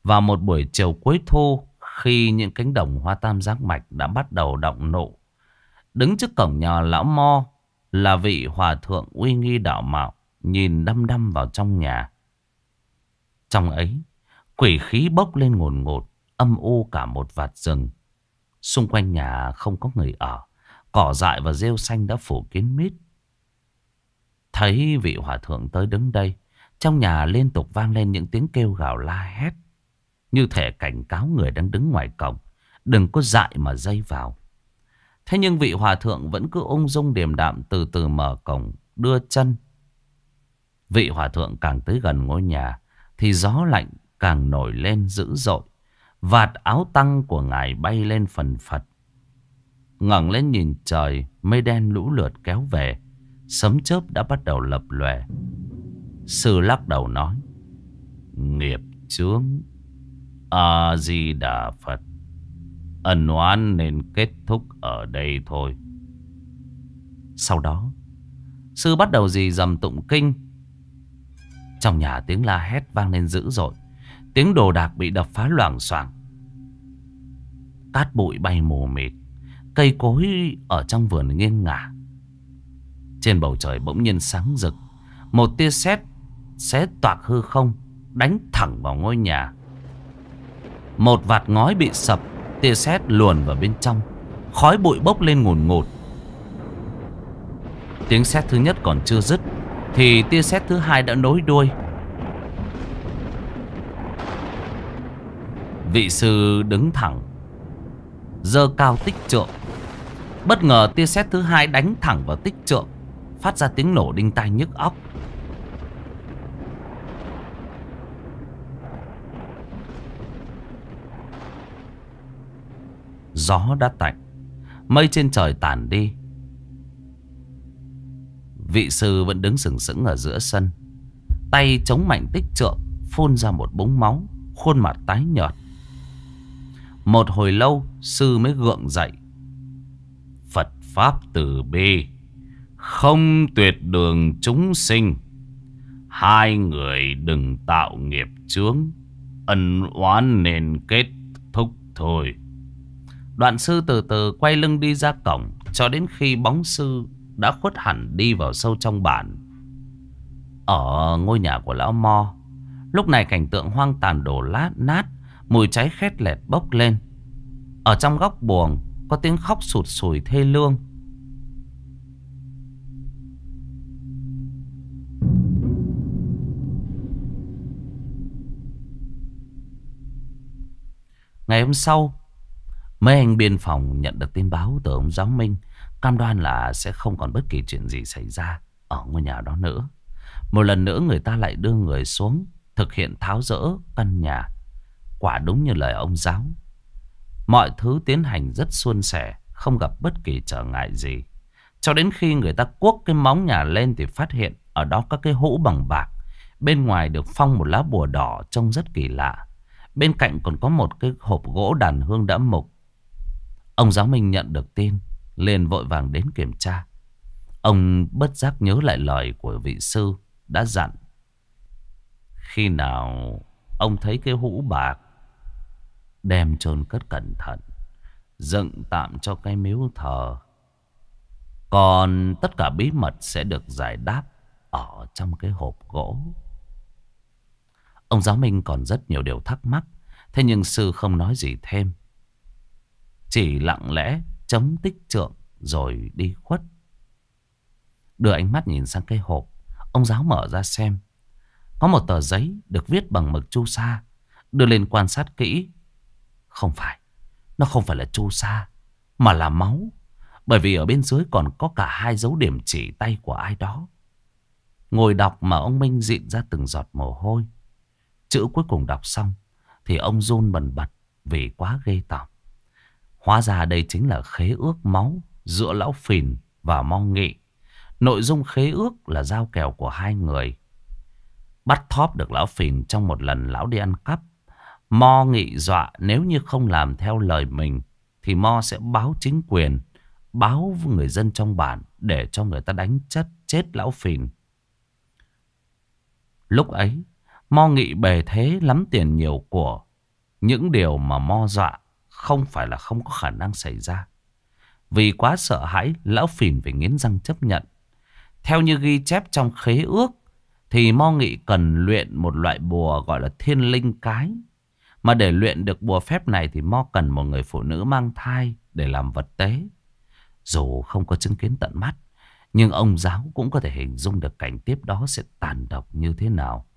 Vào một buổi chiều cuối thu, khi những cánh đồng hoa tam giác mạch đã bắt đầu động nụ, đứng trước cổng nhà lão Mo là vị hòa thượng uy nghi đạo mạo, nhìn đăm đăm vào trong nhà. Trong ấy, quỷ khí bốc lên ngùn ngụt, âm u cả một vạt rừng. Xung quanh nhà không có người ở, cỏ dại và rêu xanh đã phủ kín mít. Thấy vị hòa thượng tới đứng đây, trong nhà liên tục vang lên những tiếng kêu gào la hét, như thể cảnh cáo người đang đứng ngoài cổng đừng có dại mà dây vào. Thế nhưng vị hòa thượng vẫn cứ ung dung điềm đạm từ từ mở cổng đưa chân. Vị hòa thượng càng tới gần ngôi nhà thì gió lạnh càng nổi lên dữ dội. Vạt áo tăng của ngài bay lên phần phật. Ngẩng lên nhìn trời, mây đen lũ lượt kéo về, sấm chớp đã bắt đầu lập lòe. Sư lắc đầu nói: nghiệp chướng, A Di Đà Phật, ân oán nên kết thúc ở đây thôi. Sau đó, sư bắt đầu rì rầm tụng kinh. Trong nhà tiếng la hét vang lên dữ dội, tiếng đồ đạc bị đập phá loảng xoảng, cát bụi bay mù mịt, cây cối ở trong vườn nghiêng ngả. Trên bầu trời bỗng nhiên sáng rực, một tia sét xé toạc hư không, đánh thẳng vào ngôi nhà. Một vạt ngói bị sập, tia sét luồn vào bên trong, khói bụi bốc lên ngùn ngụt. Tiếng sét thứ nhất còn chưa dứt thì tia sét thứ hai đã nối đuôi. Vị sư đứng thẳng, giơ cao tích trượng. Bất ngờ tia sét thứ hai đánh thẳng vào tích trượng, phát ra tiếng nổ đinh tai nhức óc. Gió đã tạnh, mây trên trời tản đi. Vị sư vẫn đứng sừng sững ở giữa sân, tay chống mạnh tích trượng, phun ra một búng máu, khuôn mặt tái nhợt. Một hồi lâu sư mới gượng dậy: Phật pháp từ bi, không tuyệt đường chúng sinh. Hai người đừng tạo nghiệp chướng, ân oán nên kết thúc thôi. Đoạn sư từ từ quay lưng đi ra cổng, cho đến khi bóng sư đã khuất hẳn đi vào sâu trong bản. Ở ngôi nhà của lão Mo, lúc này cảnh tượng hoang tàn đổ lát nát, mùi cháy khét lẹt bốc lên. Ở trong góc buồng có tiếng khóc sụt sùi thê lương. Ngày hôm sau, mấy anh biên phòng nhận được tin báo từ ông giáo Minh, cam đoan là sẽ không còn bất kỳ chuyện gì xảy ra ở ngôi nhà đó nữa. Một lần nữa người ta lại đưa người xuống thực hiện tháo dỡ căn nhà. Quả đúng như lời ông giáo, mọi thứ tiến hành rất suôn sẻ, không gặp bất kỳ trở ngại gì. Cho đến khi người ta cuốc cái móng nhà lên thì phát hiện ở đó có cái hũ bằng bạc. Bên ngoài được phong một lá bùa đỏ trông rất kỳ lạ. Bên cạnh còn có một cái hộp gỗ đàn hương đã mục. Ông giáo Minh nhận được tin, liền vội vàng đến kiểm tra. Ông bất giác nhớ lại lời của vị sư đã dặn: khi nào ông thấy cái hũ bạc, đem chôn cất cẩn thận, dựng tạm cho cái miếu thờ. Còn tất cả bí mật sẽ được giải đáp ở trong cái hộp gỗ. Ông giáo Minh còn rất nhiều điều thắc mắc, thế nhưng sư không nói gì thêm, chỉ lặng lẽ chống tích trượng rồi đi khuất. Đưa ánh mắt nhìn sang cái hộp, ông giáo mở ra xem. Có một tờ giấy được viết bằng mực chu sa. Đưa lên quan sát kỹ. Không phải, nó không phải là chu sa, mà là máu. Bởi vì ở bên dưới còn có cả hai dấu điểm chỉ tay của ai đó. Ngồi đọc mà ông Minh dịn ra từng giọt mồ hôi. Chữ cuối cùng đọc xong thì ông run bần bật vì quá ghê tởm. Hóa ra đây chính là khế ước máu giữa lão Phìn và Mo Nghị. Nội dung khế ước là giao kèo của hai người. Bắt thóp được lão Phìn trong một lần lão đi ăn cắp. Mo Nghị dọa nếu như không làm theo lời mình thì Mo sẽ báo chính quyền, báo với người dân trong bản để cho người ta đánh chất chết lão Phìn. Lúc ấy Mo Nghị bề thế lắm tiền nhiều của, những điều mà Mo dọa không phải là không có khả năng xảy ra. Vì quá sợ hãi, lão phìn phải nghiến răng chấp nhận. Theo như ghi chép trong khế ước thì Mo Nghị cần luyện một loại bùa gọi là thiên linh cái. Mà để luyện được bùa phép này thì Mo cần một người phụ nữ mang thai để làm vật tế. Dù không có chứng kiến tận mắt, nhưng ông giáo cũng có thể hình dung được cảnh tiếp đó sẽ tàn độc như thế nào.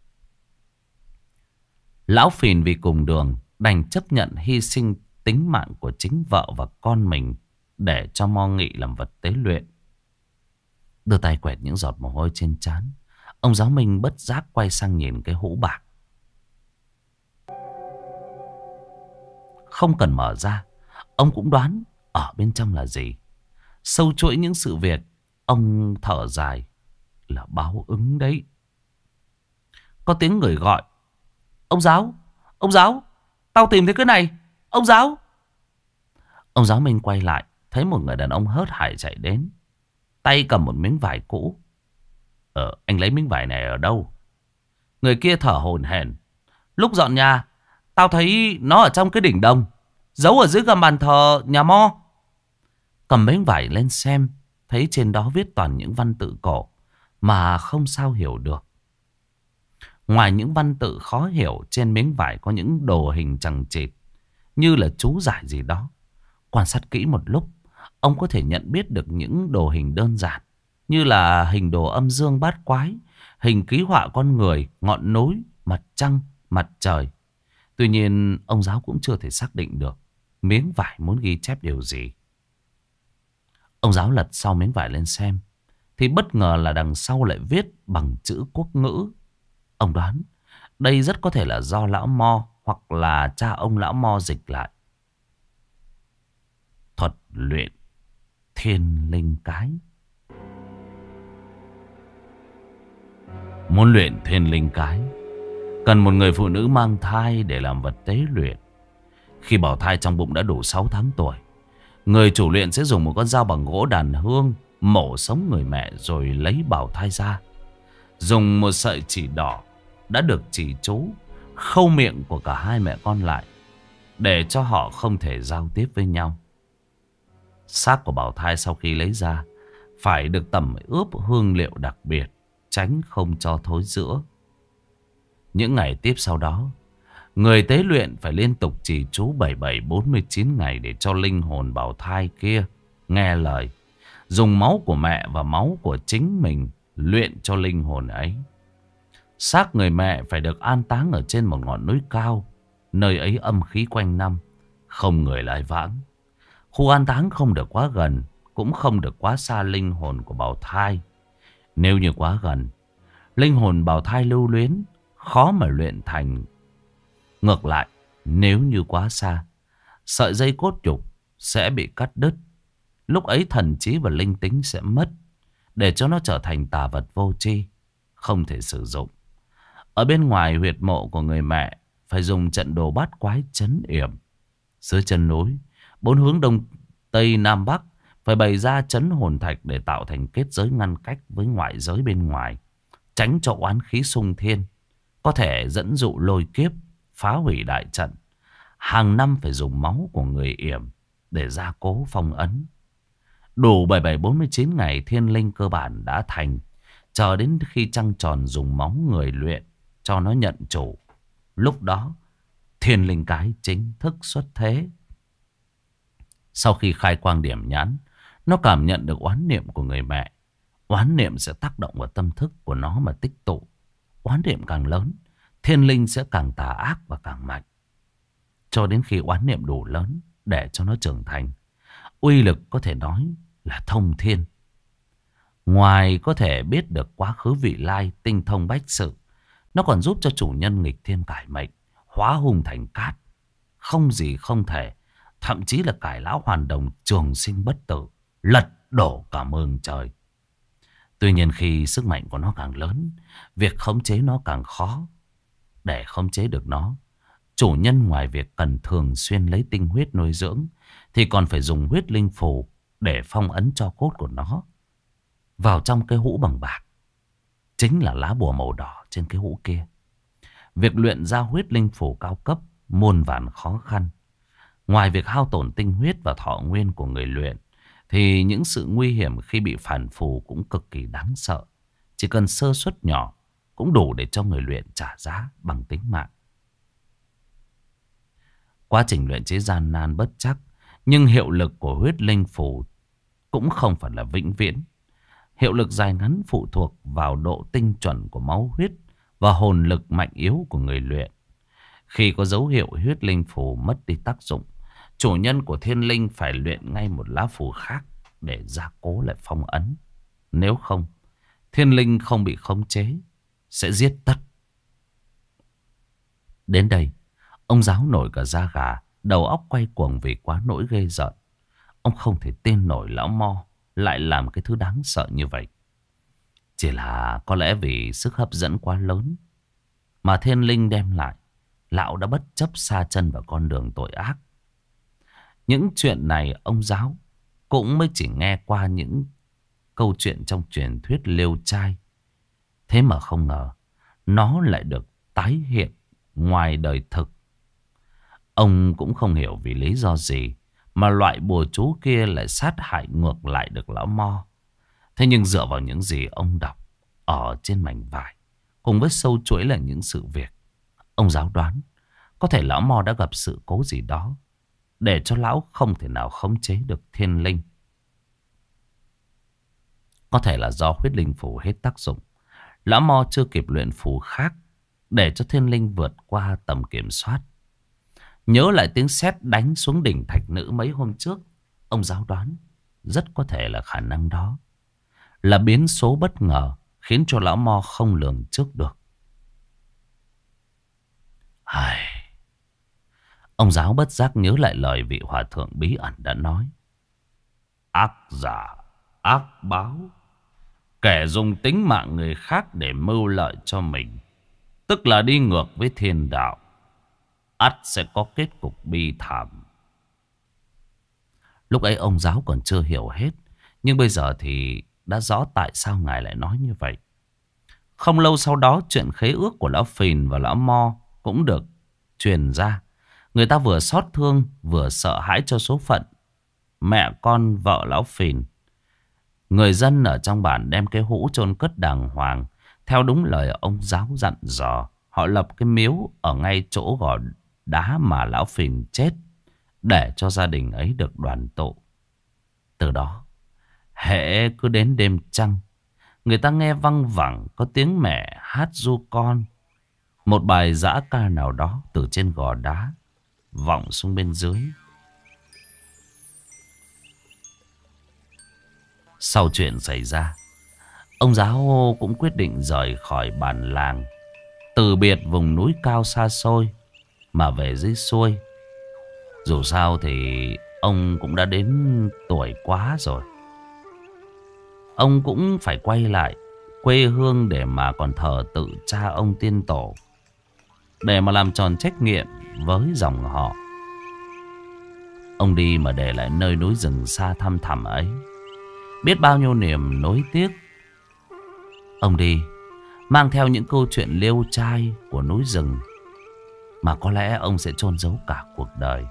Lão phìn vì cùng đường đành chấp nhận hy sinh tính mạng của chính vợ và con mình để cho Mo Nghị làm vật tế luyện. Đưa tay quẹt những giọt mồ hôi trên trán, ông giáo Minh bất giác quay sang nhìn cái hũ bạc. Không cần mở ra, ông cũng đoán ở bên trong là gì. Sâu chuỗi những sự việc, ông thở dài, là báo ứng đấy. Có tiếng người gọi: Ông giáo, ông giáo, tao tìm thấy cái này, ông giáo. Ông giáo Minh quay lại, thấy một người đàn ông hớt hải chạy đến, tay cầm một miếng vải cũ. Ờ, anh lấy miếng vải này ở đâu? Người kia thở hổn hển: Lúc dọn nhà, tao thấy nó ở trong cái đỉnh đồng, giấu ở dưới gầm bàn thờ nhà Mo. Cầm miếng vải lên xem, thấy trên đó viết toàn những văn tự cổ mà không sao hiểu được. Ngoài những văn tự khó hiểu, trên miếng vải có những đồ hình chằng chịt, như là chú giải gì đó. Quan sát kỹ một lúc, ông có thể nhận biết được những đồ hình đơn giản, như là hình đồ âm dương bát quái, hình ký họa con người, ngọn núi, mặt trăng, mặt trời. Tuy nhiên, ông giáo cũng chưa thể xác định được miếng vải muốn ghi chép điều gì. Ông giáo lật sau miếng vải lên xem, thì bất ngờ là đằng sau lại viết bằng chữ quốc ngữ. Ông đoán đây rất có thể là do lão Mo hoặc là cha ông lão Mo dịch lại. Thuật luyện thiên linh cái. Muốn luyện thiên linh cái, cần một người phụ nữ mang thai để làm vật tế luyện. Khi bào thai trong bụng đã đủ sáu tháng tuổi, người chủ luyện sẽ dùng một con dao bằng gỗ đàn hương mổ sống người mẹ rồi lấy bào thai ra. Dùng một sợi chỉ đỏ đã được chỉ chú khâu miệng của cả hai mẹ con lại, để cho họ không thể giao tiếp với nhau. Xác của bào thai sau khi lấy ra phải được tẩm ướp hương liệu đặc biệt, tránh không cho thối rữa. Những ngày tiếp sau đó, người tế luyện phải liên tục trì chú bảy bảy bốn mươi chín ngày để cho linh hồn bào thai kia nghe lời. Dùng máu của mẹ và máu của chính mình luyện cho linh hồn ấy. Xác người mẹ phải được an táng ở trên một ngọn núi cao, nơi ấy âm khí quanh năm, không người lai vãng. Khu an táng không được quá gần, cũng không được quá xa linh hồn của bào thai. Nếu như quá gần, linh hồn bào thai lưu luyến, khó mà luyện thành. Ngược lại, nếu như quá xa, sợi dây cốt nhục sẽ bị cắt đứt. Lúc ấy thần trí và linh tính sẽ mất, để cho nó trở thành tà vật vô tri, không thể sử dụng. Ở bên ngoài huyệt mộ của người mẹ phải dùng trận đồ bát quái trấn yểm. Dưới chân núi, bốn hướng đông, tây, nam, bắc phải bày ra trấn hồn thạch để tạo thành kết giới ngăn cách với ngoại giới bên ngoài, tránh cho oán khí xung thiên, có thể dẫn dụ lôi kiếp, phá hủy đại trận. Hàng năm phải dùng máu của người yểm để gia cố phong ấn. Đủ bảy bảy bốn mươi chín ngày, thiên linh cơ bản đã thành. Chờ đến khi trăng tròn dùng máu người luyện cho nó nhận chủ. Lúc đó thiên linh cái chính thức xuất thế. Sau khi khai quang điểm nhãn, nó cảm nhận được oán niệm của người mẹ. Oán niệm sẽ tác động vào tâm thức của nó mà tích tụ. Oán niệm càng lớn, thiên linh sẽ càng tà ác và càng mạnh. Cho đến khi oán niệm đủ lớn để cho nó trưởng thành, uy lực có thể nói là thông thiên. Ngoài có thể biết được quá khứ vị lai, tinh thông bách sự, nó còn giúp cho chủ nhân nghịch thiên cải mệnh, hóa hung thành cát. Không gì không thể, thậm chí là cải lão hoàn đồng, trường sinh bất tử, lật đổ cả mương trời. Tuy nhiên khi sức mạnh của nó càng lớn, việc khống chế nó càng khó. Để khống chế được nó, chủ nhân ngoài việc cần thường xuyên lấy tinh huyết nuôi dưỡng, thì còn phải dùng huyết linh phù để phong ấn cho cốt của nó vào trong cái hũ bằng bạc, chính là lá bùa màu đỏ trên cái hũ kia. Việc luyện ra huyết linh phù cao cấp muôn vàn khó khăn. Ngoài việc hao tổn tinh huyết và thọ nguyên của người luyện, thì những sự nguy hiểm khi bị phản phù cũng cực kỳ đáng sợ. Chỉ cần sơ suất nhỏ cũng đủ để cho người luyện trả giá bằng tính mạng. Quá trình luyện chế gian nan bất chắc, nhưng hiệu lực của huyết linh phù cũng không phải là vĩnh viễn. Hiệu lực dài ngắn phụ thuộc vào độ tinh chuẩn của máu huyết và hồn lực mạnh yếu của người luyện. Khi có dấu hiệu huyết linh phù mất đi tác dụng, chủ nhân của thiên linh phải luyện ngay một lá phù khác để gia cố lại phong ấn. Nếu không, thiên linh không bị khống chế sẽ giết tất. Đến đây, ông giáo nổi cả da gà, đầu óc quay cuồng vì quá nỗi ghê rợn. Ông không thể tin nổi lão Mo lại làm cái thứ đáng sợ như vậy. Chỉ là có lẽ vì sức hấp dẫn quá lớn mà thiên linh đem lại, lão đã bất chấp sa chân vào con đường tội ác. Những chuyện này ông giáo cũng mới chỉ nghe qua những câu chuyện trong truyền thuyết Liêu Trai. Thế mà không ngờ nó lại được tái hiện ngoài đời thực. Ông cũng không hiểu vì lý do gì mà loại bùa chú kia lại sát hại ngược lại được lão Mo. Thế nhưng dựa vào những gì ông đọc ở trên mảnh vải, cùng với sâu chuỗi là những sự việc, ông giáo đoán có thể lão Mo đã gặp sự cố gì đó để cho lão không thể nào khống chế được thiên linh. Có thể là do huyết linh phù hết tác dụng, lão Mo chưa kịp luyện phù khác để cho thiên linh vượt qua tầm kiểm soát. Nhớ lại tiếng sét đánh xuống đỉnh thạch nữ mấy hôm trước, ông giáo đoán rất có thể là khả năng đó là biến số bất ngờ khiến cho lão Mo không lường trước được. Ai... Ông giáo bất giác nhớ lại lời vị hòa thượng bí ẩn đã nói: ác giả, ác báo. Kẻ dùng tính mạng người khác để mưu lợi cho mình, tức là đi ngược với thiên đạo, ắt sẽ có kết cục bi thảm. Lúc ấy ông giáo còn chưa hiểu hết, nhưng bây giờ thì đã rõ tại sao ngài lại nói như vậy. Không lâu sau đó, chuyện khế ước của lão Phìn và lão Mo cũng được truyền ra. Người ta vừa xót thương vừa sợ hãi cho số phận mẹ con vợ lão Phìn. Người dân ở trong bản đem cái hũ chôn cất đàng hoàng theo đúng lời ông giáo dặn dò. Họ lập cái miếu ở ngay chỗ gò đá mà lão Phìn chết, để cho gia đình ấy được đoàn tụ. Từ đó, hễ cứ đến đêm trăng, người ta nghe văng vẳng có tiếng mẹ hát ru con. Một bài dã ca nào đó từ trên gò đá vọng xuống bên dưới. Sau chuyện xảy ra, ông giáo cũng quyết định rời khỏi bản làng, từ biệt vùng núi cao xa xôi mà về dưới xuôi. Dù sao thì ông cũng đã đến tuổi quá rồi. Ông cũng phải quay lại quê hương để mà còn thờ tự cha ông tiên tổ, để mà làm tròn trách nhiệm với dòng họ. Ông đi mà để lại nơi núi rừng xa thăm thẳm ấy biết bao nhiêu niềm nối tiếc. Ông đi mang theo những câu chuyện Liêu Trai của núi rừng mà có lẽ ông sẽ chôn giấu cả cuộc đời.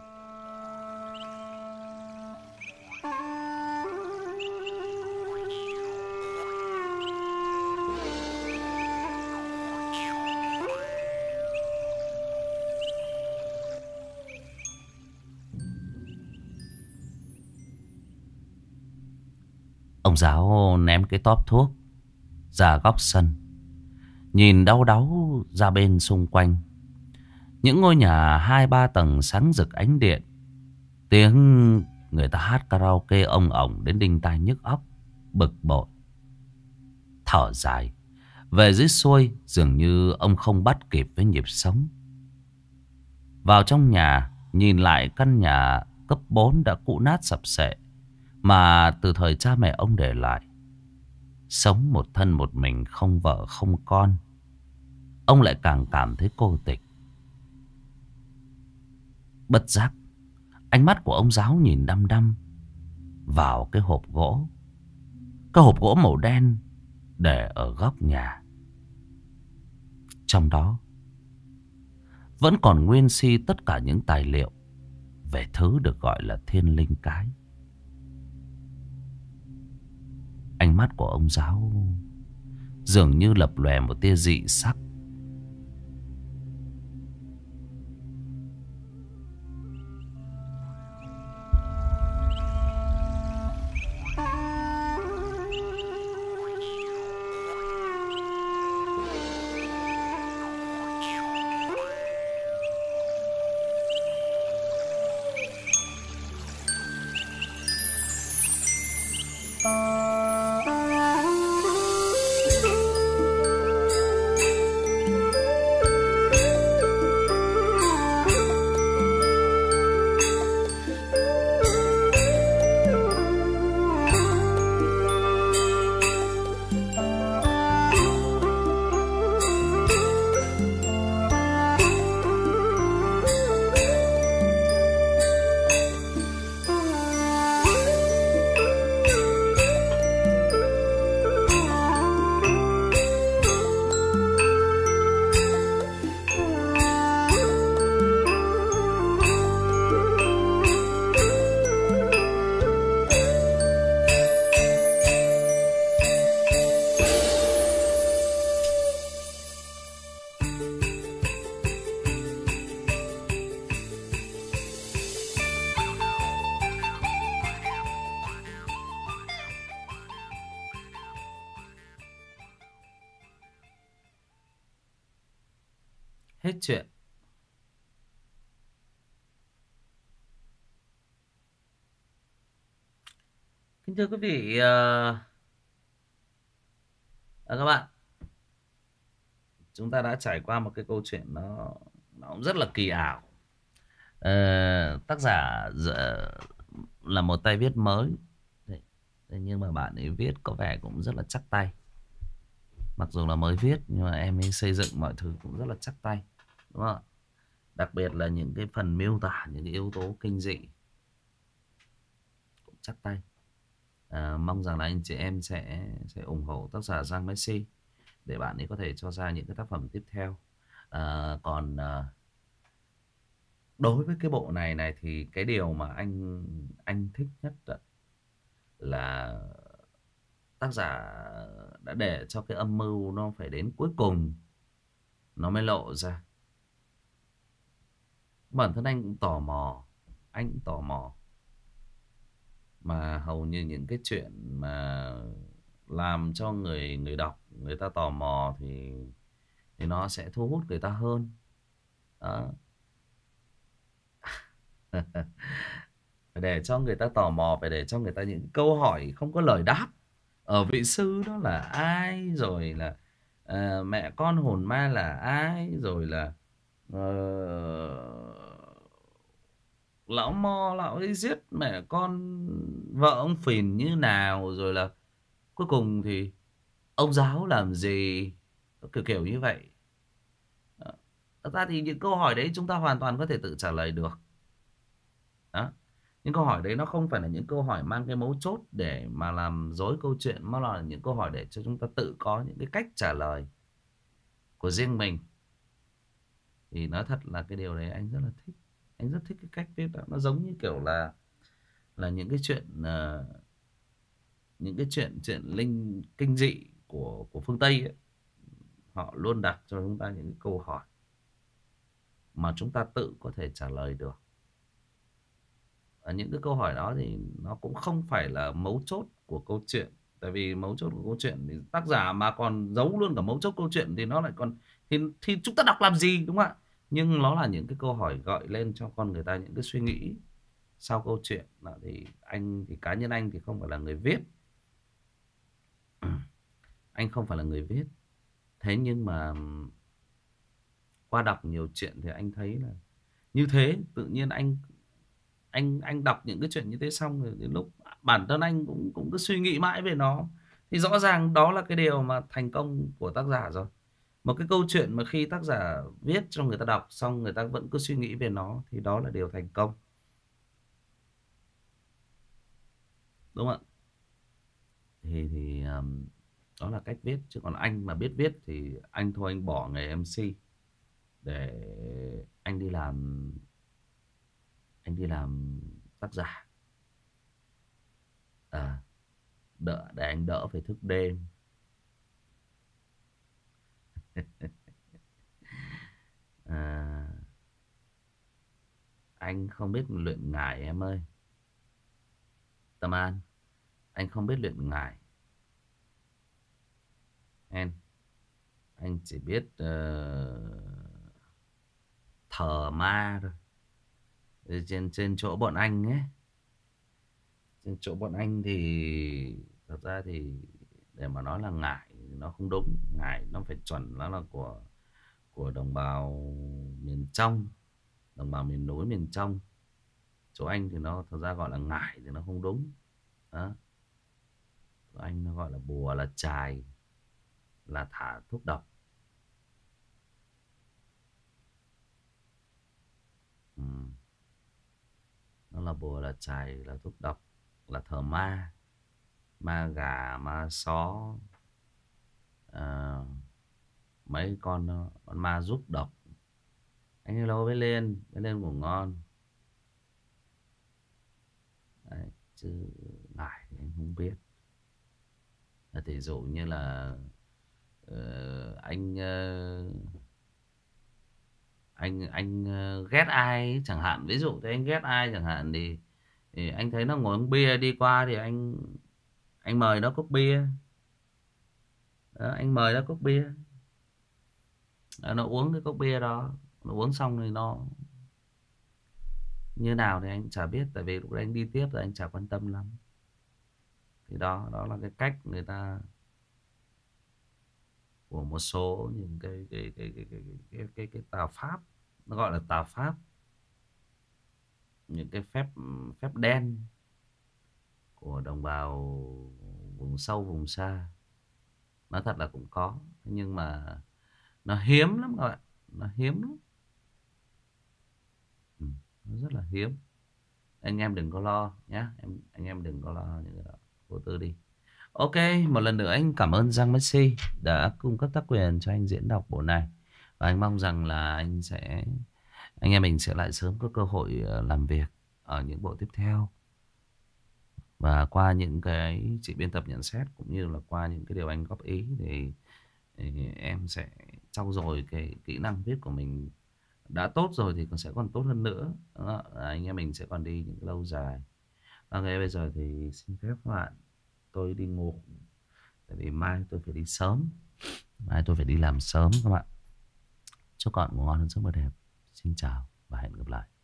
Ông giáo ném cái tóp thuốc ra góc sân, nhìn đau đáu ra bên xung quanh. Những ngôi nhà hai ba tầng sáng rực ánh điện, tiếng người ta hát karaoke ông ổng đến đinh tai nhức óc. Bực bội thở dài, về dưới xuôi dường như ông không bắt kịp với nhịp sống. Vào trong nhà, nhìn lại căn nhà cấp bốn đã cũ nát sập xệ mà từ thời cha mẹ ông để lại. Sống một thân một mình, không vợ không con, ông lại càng cảm thấy cô tịch. Bất giác, ánh mắt của ông giáo nhìn đăm đăm vào cái hộp gỗ. Cái hộp gỗ màu đen để ở góc nhà. Trong đó vẫn còn nguyên si tất cả những tài liệu về thứ được gọi là thiên linh cái. Ánh mắt của ông giáo dường như lập lòe một tia dị sắc. Hết chuyện. Kính thưa quý vị uh, à, các bạn, chúng ta đã trải qua một cái câu chuyện nó nó cũng rất là kỳ ảo. Uh, tác giả giờ là một tay viết mới. Thế, thế nhưng mà bạn ấy viết có vẻ cũng rất là chắc tay. Mặc dù là mới viết nhưng mà em ấy xây dựng mọi thứ cũng rất là chắc tay, đúng không? Đặc biệt là những cái phần miêu tả những cái yếu tố kinh dị cũng chắc tay. À, mong rằng là anh chị em sẽ sẽ ủng hộ tác giả Giang Messi để bạn ấy có thể cho ra những cái tác phẩm tiếp theo. À, còn à, đối với cái bộ này này thì cái điều mà anh anh thích nhất là tác giả đã để cho cái âm mưu nó phải đến cuối cùng nó mới lộ ra. Bản thân anh cũng tò mò, anh cũng tò mò. Mà hầu như những cái chuyện mà làm cho người người đọc người ta tò mò thì thì nó sẽ thu hút người ta hơn. Đó. Phải để cho người ta tò mò, phải để cho người ta những câu hỏi không có lời đáp. Ở vị sư đó là ai, rồi là uh, mẹ con hồn ma là ai, rồi là uh, lão Mo lão ấy giết mẹ con vợ ông Phìn như nào, rồi là cuối cùng thì ông giáo làm gì, kiểu kiểu như vậy. Đó. Thật ra thì những câu hỏi đấy chúng ta hoàn toàn có thể tự trả lời được. Đó. Những câu hỏi đấy nó không phải là những câu hỏi mang cái mấu chốt để mà làm dối câu chuyện, mà là những câu hỏi để cho chúng ta tự có những cái cách trả lời của riêng mình. Thì nói thật là cái điều đấy anh rất là thích. Anh rất thích cái cách viết đó. Nó giống như kiểu là là những cái chuyện uh, những cái chuyện chuyện linh kinh dị của của phương Tây ấy. Họ luôn đặt cho chúng ta những cái câu hỏi mà chúng ta tự có thể trả lời được. Ở những cái câu hỏi đó thì nó cũng không phải là mấu chốt của câu chuyện. Tại vì mấu chốt của câu chuyện thì tác giả mà còn giấu luôn cả mấu chốt câu chuyện thì nó lại còn thì, thì chúng ta đọc làm gì, đúng không ạ? Nhưng nó là những cái câu hỏi gợi lên cho con người ta những cái suy nghĩ sau câu chuyện. Đó, thì anh thì cá nhân anh thì không phải là người viết. Anh không phải là người viết. Thế nhưng mà qua đọc nhiều chuyện thì anh thấy là như thế, tự nhiên anh anh anh đọc những cái chuyện như thế xong rồi đến lúc bản thân anh cũng cũng cứ suy nghĩ mãi về nó, thì rõ ràng đó là cái điều mà thành công của tác giả rồi. Một cái câu chuyện mà khi tác giả viết cho người ta đọc xong người ta vẫn cứ suy nghĩ về nó thì đó là điều thành công, đúng không ạ? Thì thì um, đó là cách viết. Chứ còn anh mà biết viết thì anh thôi anh bỏ nghề em xê. để anh đi làm, anh đi làm tác giả. À, đỡ để anh đỡ phải thức đêm. À, anh không biết luyện ngải em ơi. Tâm An, anh không biết luyện ngải em. Anh chỉ biết uh, thờ ma thôi. Trên trên chỗ bọn anh ấy, trên chỗ bọn anh thì thật ra thì để mà nói là ngải thì nó không đúng. Ngải nó phải chuẩn, nó là của của đồng bào miền trong, đồng bào miền núi miền trong. Chỗ anh thì nó thật ra gọi là ngải thì nó không đúng đó. Chỗ anh nó gọi là bùa, là chài, là thả thuốc độc. Ừ. Nó là bùa, là chài, là thuốc độc, là thờ ma, ma gà, ma só, à, mấy con con ma giúp độc. Anh hello với lên, với lên ngủ ngon. Đấy, chứ ngải thì anh không biết. Thì dụ như là ờ, anh ờ, anh anh ờ, ghét ai ấy, chẳng hạn, ví dụ thế, anh ghét ai chẳng hạn thì, thì anh thấy nó ngồi uống bia đi qua thì anh anh mời nó cốc bia đó, anh mời nó cốc bia. Đó, nó uống cái cốc bia đó, nó uống xong thì nó như nào thì anh chả biết, tại vì lúc đấy anh đi tiếp rồi anh chả quan tâm lắm. Thì đó, đó là cái cách người ta, của một số những cái cái cái cái cái cái cái, cái, cái tà pháp, nó gọi là tà pháp, những cái phép phép đen của đồng bào vùng sâu vùng xa. Nói thật là cũng có, nhưng mà nó hiếm lắm các bạn, nó hiếm lắm. Ừ, nó rất là hiếm. Anh em đừng có lo nhé, em anh em đừng có lo những cái đó, vô tư đi. Ok, một lần nữa anh cảm ơn Giang Messi đã cung cấp tác quyền cho anh diễn đọc bộ này. Và anh mong rằng là anh sẽ anh em mình sẽ lại sớm có cơ hội ờ, làm việc ở những bộ tiếp theo. Và qua những cái chị biên tập nhận xét cũng như là qua những cái điều anh góp ý thì, thì em sẽ trau dồi cái kỹ năng viết của mình. Đã tốt rồi thì còn sẽ còn tốt hơn nữa. Đó, anh em mình sẽ còn đi những cái lâu dài. Ok, bây giờ thì xin phép các bạn, tôi đi ngủ. Tại vì mai tôi phải đi sớm. Mai tôi phải đi làm sớm các bạn. Chúc các bạn ngủ ngon, giấc mơ đẹp. Xin chào và hẹn gặp lại.